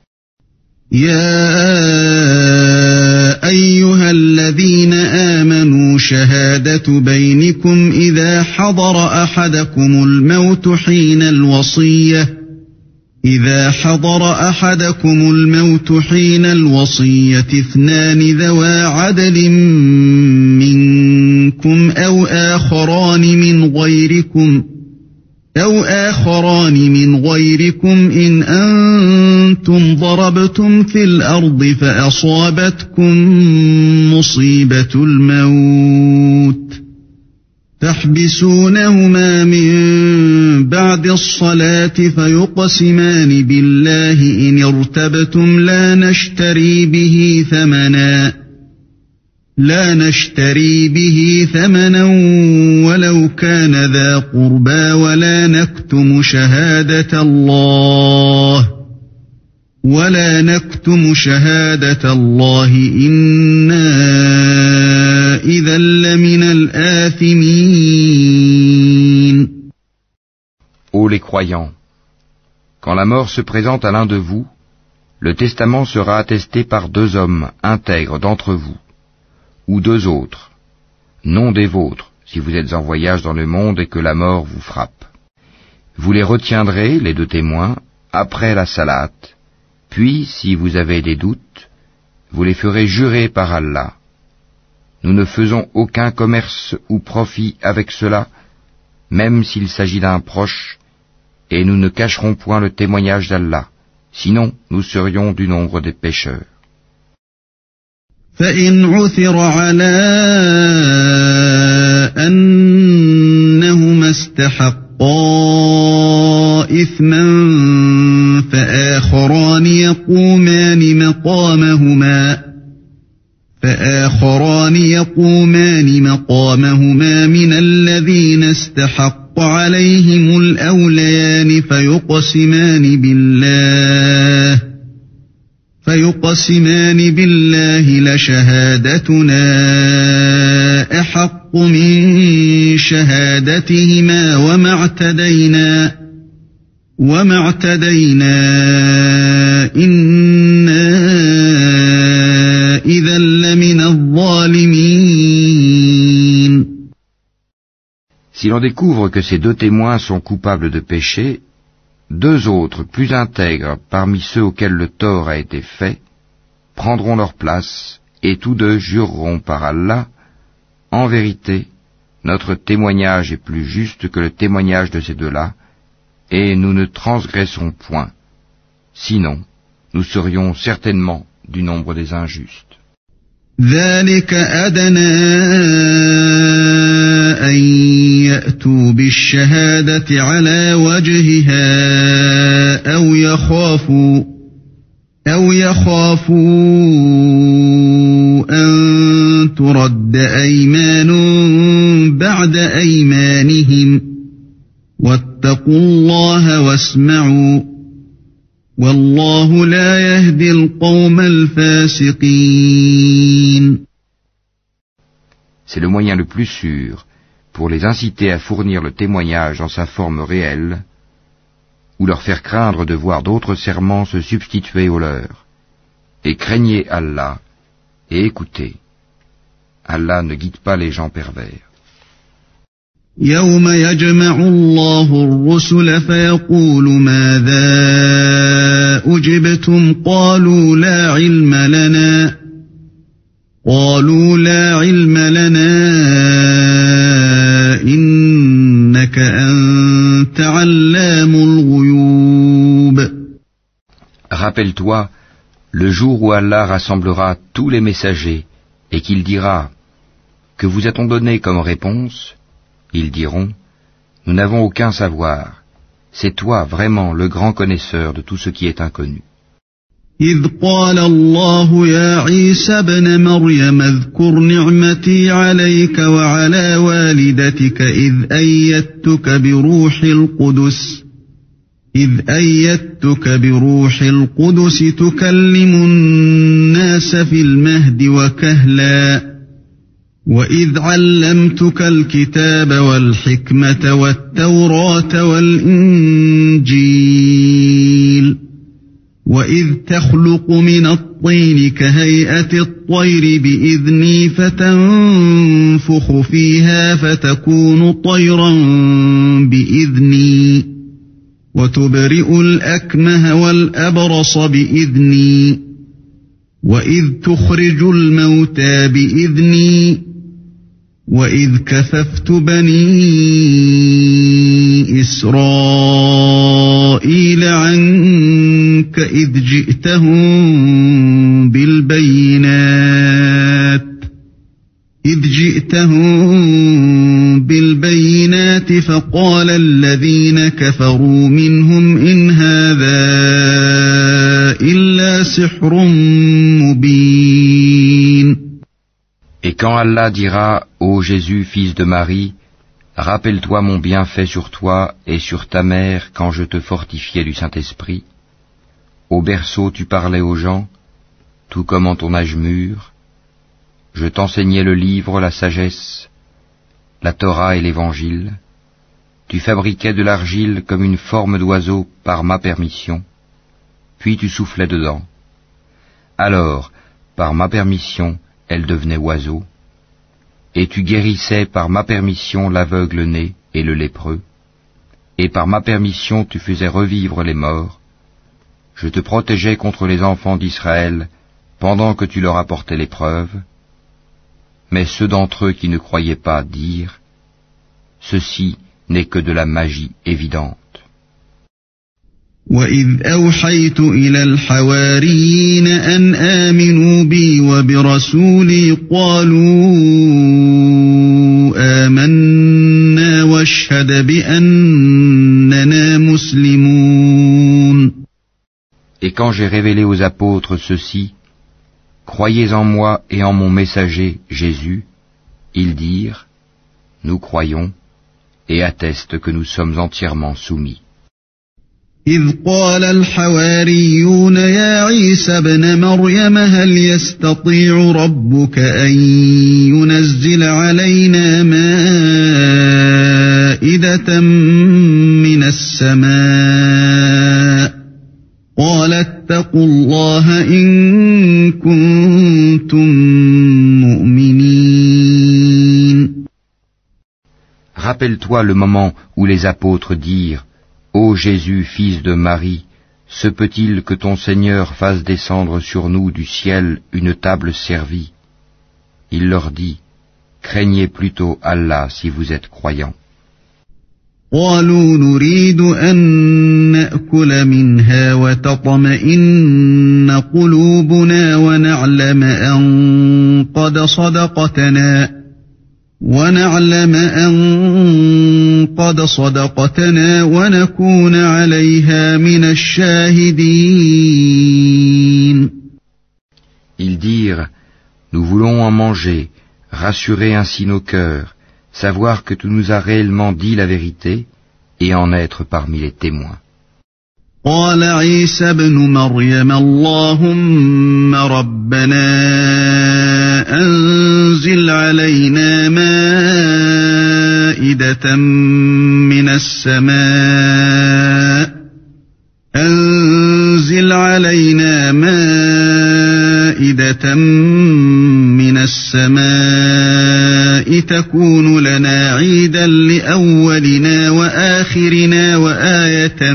يا أيها الذين آمنوا شهادة بينكم إذا حضر أحدكم الموت حين الوصية اثنان ذوى عدل منكم أو آخران من غيركم إن أنتم ضربتم في الأرض فأصابتكم مصيبة الموت تحبسونهما من بعد الصلاة فيقسمان بالله إن ارتبتم لا نشتري به ثمنا ولو كان ذا قربى ولا نكتم شهادة الله إنا إذا لمن الآثمين. Ô les croyants, quand la mort se présente à l'un de vous, le testament sera attesté par 2 hommes intègres d'entre vous, ou 2 autres, non des vôtres, si vous êtes en voyage dans le monde et que la mort vous frappe. Vous les retiendrez, les 2 témoins, après la salate, puis, si vous avez des doutes, vous les ferez jurer par Allah. Nous ne faisons aucun commerce ou profit avec cela, même s'il s'agit d'un proche, et nous ne cacherons point le témoignage d'Allah, sinon nous serions du nombre des pécheurs. فإن عثر على أنهما استحقا إثما فآخران يقومان مقامهما من الذين استحق عليهم الأوليان فيقسمان بالله لشهادتنا أحق من شهادتهما وما اعتدينا إنا إذا لمن الظالمين. Si l'on découvre que ces 2 témoins sont coupables de péché, 2 autres, plus intègres parmi ceux auxquels le tort a été fait, prendront leur place, et tous 2 jureront par Allah, en vérité, notre témoignage est plus juste que le témoignage de ces 2-là, et nous ne transgresserons point. Sinon, nous serions certainement du nombre des injustes. ذلك أدنى أن يأتوا بالشهادة على وجهها أو يخافوا أن ترد أيمان بعد أيمانهم واتقوا الله واسمعوا والله لا يهدي القوم الفاسقين. C'est le moyen le plus sûr pour les inciter à fournir le témoignage dans sa forme réelle, ou leur faire craindre de voir d'autres serments se substituer aux leurs. Et craignez Allah, et écoutez. Allah ne guide pas les gens pervers. يوم يجمع الله الرسل فيقول ماذا أجبتم قالوا لا علم لنا إنك أنت علام الغيوب. Rappelle-toi le jour où Allah rassemblera tous les messagers et qu'il dira « Que vous a-t-on donné comme réponse ?» Ils diront, nous n'avons aucun savoir. C'est toi vraiment le grand connaisseur de tout ce qui est inconnu. إذ قال الله يا عيسى ابن مريم اذكر نعمتي عليك وعلى والدتك إذ أيدتك بروح القدس تكلم الناس في المهد وكهلا وإذ علمتك الكتاب والحكمة والتوراة والإنجيل وإذ تخلق من الطين كهيئة الطير بإذني فتنفخ فيها فتكون طيرا بإذني وتبرئ الأكمه والأبرص بإذني وإذ تخرج الموتى بإذني وإذ كففت بني إسرائيل عنك إذ جئتهم بالبينات فقال الذين كفروا منهم إن هذا إلا سحر مبين. Et quand Allah dira, ô Jésus, fils de Marie, rappelle-toi mon bienfait sur toi et sur ta mère quand je te fortifiais du Saint-Esprit. Au berceau tu parlais aux gens, tout comme en ton âge mûr. Je t'enseignais le livre, la sagesse, la Torah et l'Évangile. Tu fabriquais de l'argile comme une forme d'oiseau par ma permission, puis tu soufflais dedans. Alors, par ma permission, elle devenait oiseau, et tu guérissais par ma permission l'aveugle-né et le lépreux, et par ma permission tu faisais revivre les morts. Je te protégeais contre les enfants d'Israël pendant que tu leur apportais l'épreuve, mais ceux d'entre eux qui ne croyaient pas dirent, ceci n'est que de la magie évidente. وَإِذْ أَوْحَيْتُ إِلَى الْحَوَارِيِّينَ أَنْ آمِنُوا بِي وَبِرَسُولِي قَالُوا آمَنَّا وَاشْهَدْ بِأَنَّنَا مُسْلِمُونَ. Et quand j'ai révélé aux apôtres ceci, croyez en moi et en mon messager Jésus, ils dirent, nous croyons, et attestent que nous sommes entièrement soumis. إذ قال الحواريون يا عيسى ابن مريم هل يستطيع ربك أن ينزل علينا مائدة من السماء قال اتقوا الله إن كنتم مؤمنين. Rappelle-toi le moment où les apôtres dirent, ô Jésus, fils de Marie, se peut-il que ton Seigneur fasse descendre sur nous du ciel une table servie? Il leur dit, craignez plutôt Allah si vous êtes croyants. قالوا نريد أن نأكل منها وتطمئن قلوبنا ونعلم أن قد صدقتنا ونكون عليها من الشاهدين. Ils dirent, nous voulons en manger, rassurer ainsi nos cœurs, savoir que tu nous as réellement dit la vérité et en être parmi les témoins. قال عيسى ابن مريم اللهم ربنا أنزل علينا مائدة من السماء تكون لنا عيدا لأولنا وآخرنا وآية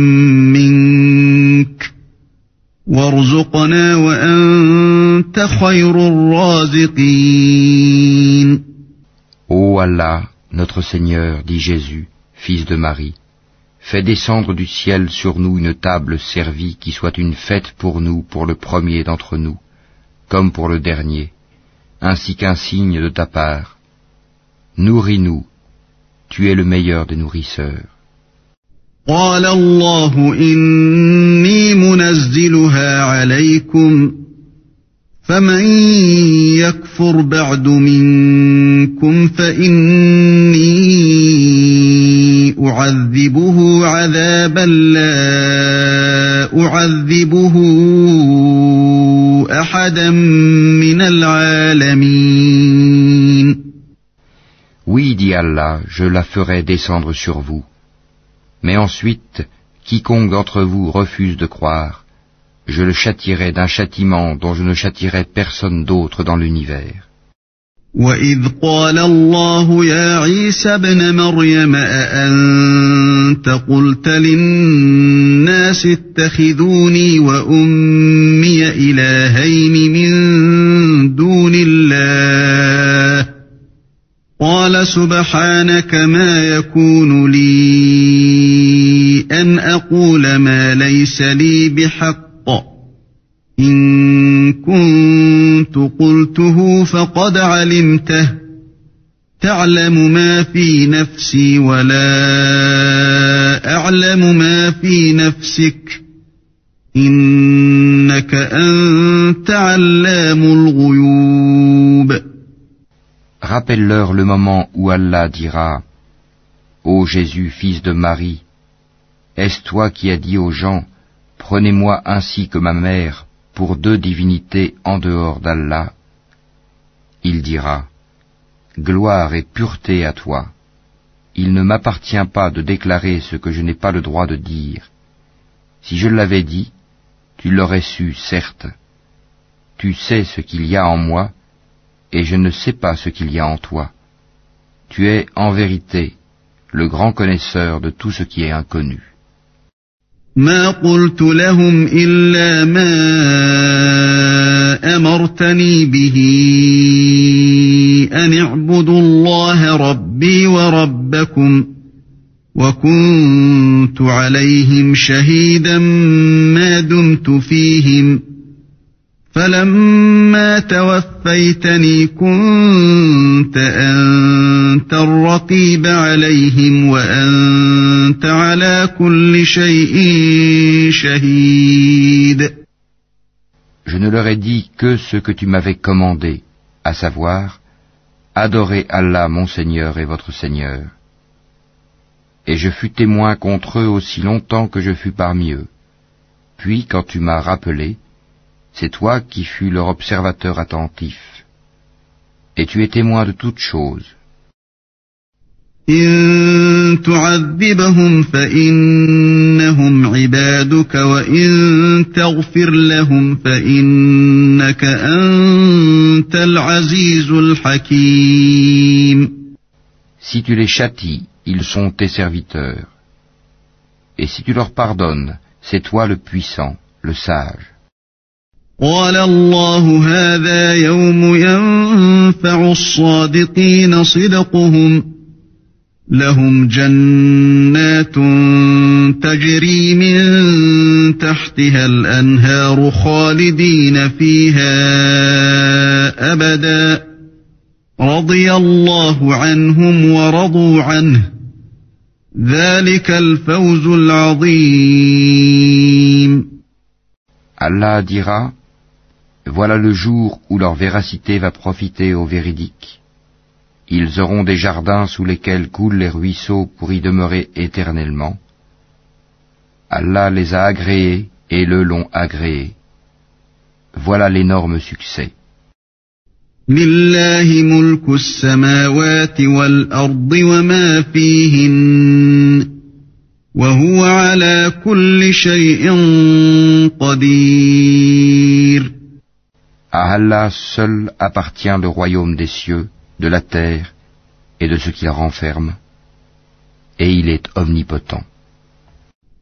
منك وارزقنا وأنت خير الرازقين. Ô Allah, notre Seigneur, dit Jésus, fils de Marie, fais descendre du ciel sur nous une table servie qui soit une fête pour nous, pour le premier d'entre nous, comme pour le dernier, ainsi qu'un signe de ta part. Nourris-nous, tu es le meilleur des nourrisseurs. قال الله إني منزلها عليكم فمن يكفر بعد منكم فإني أعذبه عذابا لا أعذبه أحدا من العالمين. Oui, dit Allah, je la ferai descendre sur vous. Mais ensuite, quiconque d'entre vous refuse de croire, je le châtierai d'un châtiment dont je ne châtierai personne d'autre dans l'univers. وَإِذْ قَالَ اللَّهُ يَا عِيسَى ابْنَ مَرْيَمَ أَأَنْتَ قُلْتَ لِلنَّاسِ اتَّخِذُونِي وَأُمِّيَ إِلَٰهَيْنِ مِن دُونِ اللَّهِ قَالَ سُبْحَانَكَ مَا يَكُونُ لِي أَنْ أَقُولَ مَا لَيْسَ لِي بِحَقٍّ إِن كُنتُ قُلْتُهُ فَقَدْ عَلِمْتَهُ تَعْلَمُ مَا فِي نَفْسِي وَلَا أَعْلَمُ مَا فِي نَفْسِكَ إِنَّكَ أَنْتَ عَلَّامُ الْغُيُوبِ. Rappelle-leur le moment où Allah dira « Ô Jésus, fils de Marie, est-ce toi qui as dit aux gens « Prenez-moi ainsi que ma mère » pour deux divinités en dehors d'Allah? Il dira, gloire et pureté à toi. Il ne m'appartient pas de déclarer ce que je n'ai pas le droit de dire. Si je l'avais dit, tu l'aurais su, certes. Tu sais ce qu'il y a en moi, et je ne sais pas ce qu'il y a en toi. Tu es, en vérité, le grand connaisseur de tout ce qui est inconnu. ما قلت لهم إلا ما أمرتني به أن اعبدوا الله ربي وربكم وكنت عليهم شهيدا ما دمت فيهم فلما توفيتني كنت أنت الرقيب عليهم وأنت على كل شيء شهيد. Je ne leur ai dit que ce que tu m'avais commandé, à savoir, adorez Allah mon Seigneur et votre Seigneur. Et je fus témoin contre eux aussi longtemps que je fus parmi eux. Puis quand tu m'as rappelé, c'est toi qui fus leur observateur attentif. Et tu es témoin de toutes choses. إن تعذبهم فإنهم عبادك وإن تغفر لهم فإنك أنت العزيز الحكيم. Si tu les châties, ils sont tes serviteurs. Et si tu leur pardonnes, c'est toi le puissant, le sage. قال الله هذا يوم ينفع الصادقين صدقهم لهم جنات تجري من تحتها الأنهار خالدين فيها أبدا رضي الله عنهم ورضوا عنه ذلك الفوز العظيم. Allah dira, voilà le jour où leur véracité va profiter aux véridiques. Ils auront des jardins sous lesquels coulent les ruisseaux pour y demeurer éternellement. Allah les a agréés et le l'ont agréé. Voilà l'énorme succès. لله ملك السماوات والأرض وما فيهن وهو على كل شيء قدير. À Allah seul appartient le royaume des cieux, de la terre et de ce qu'il renferme, et il est omnipotent.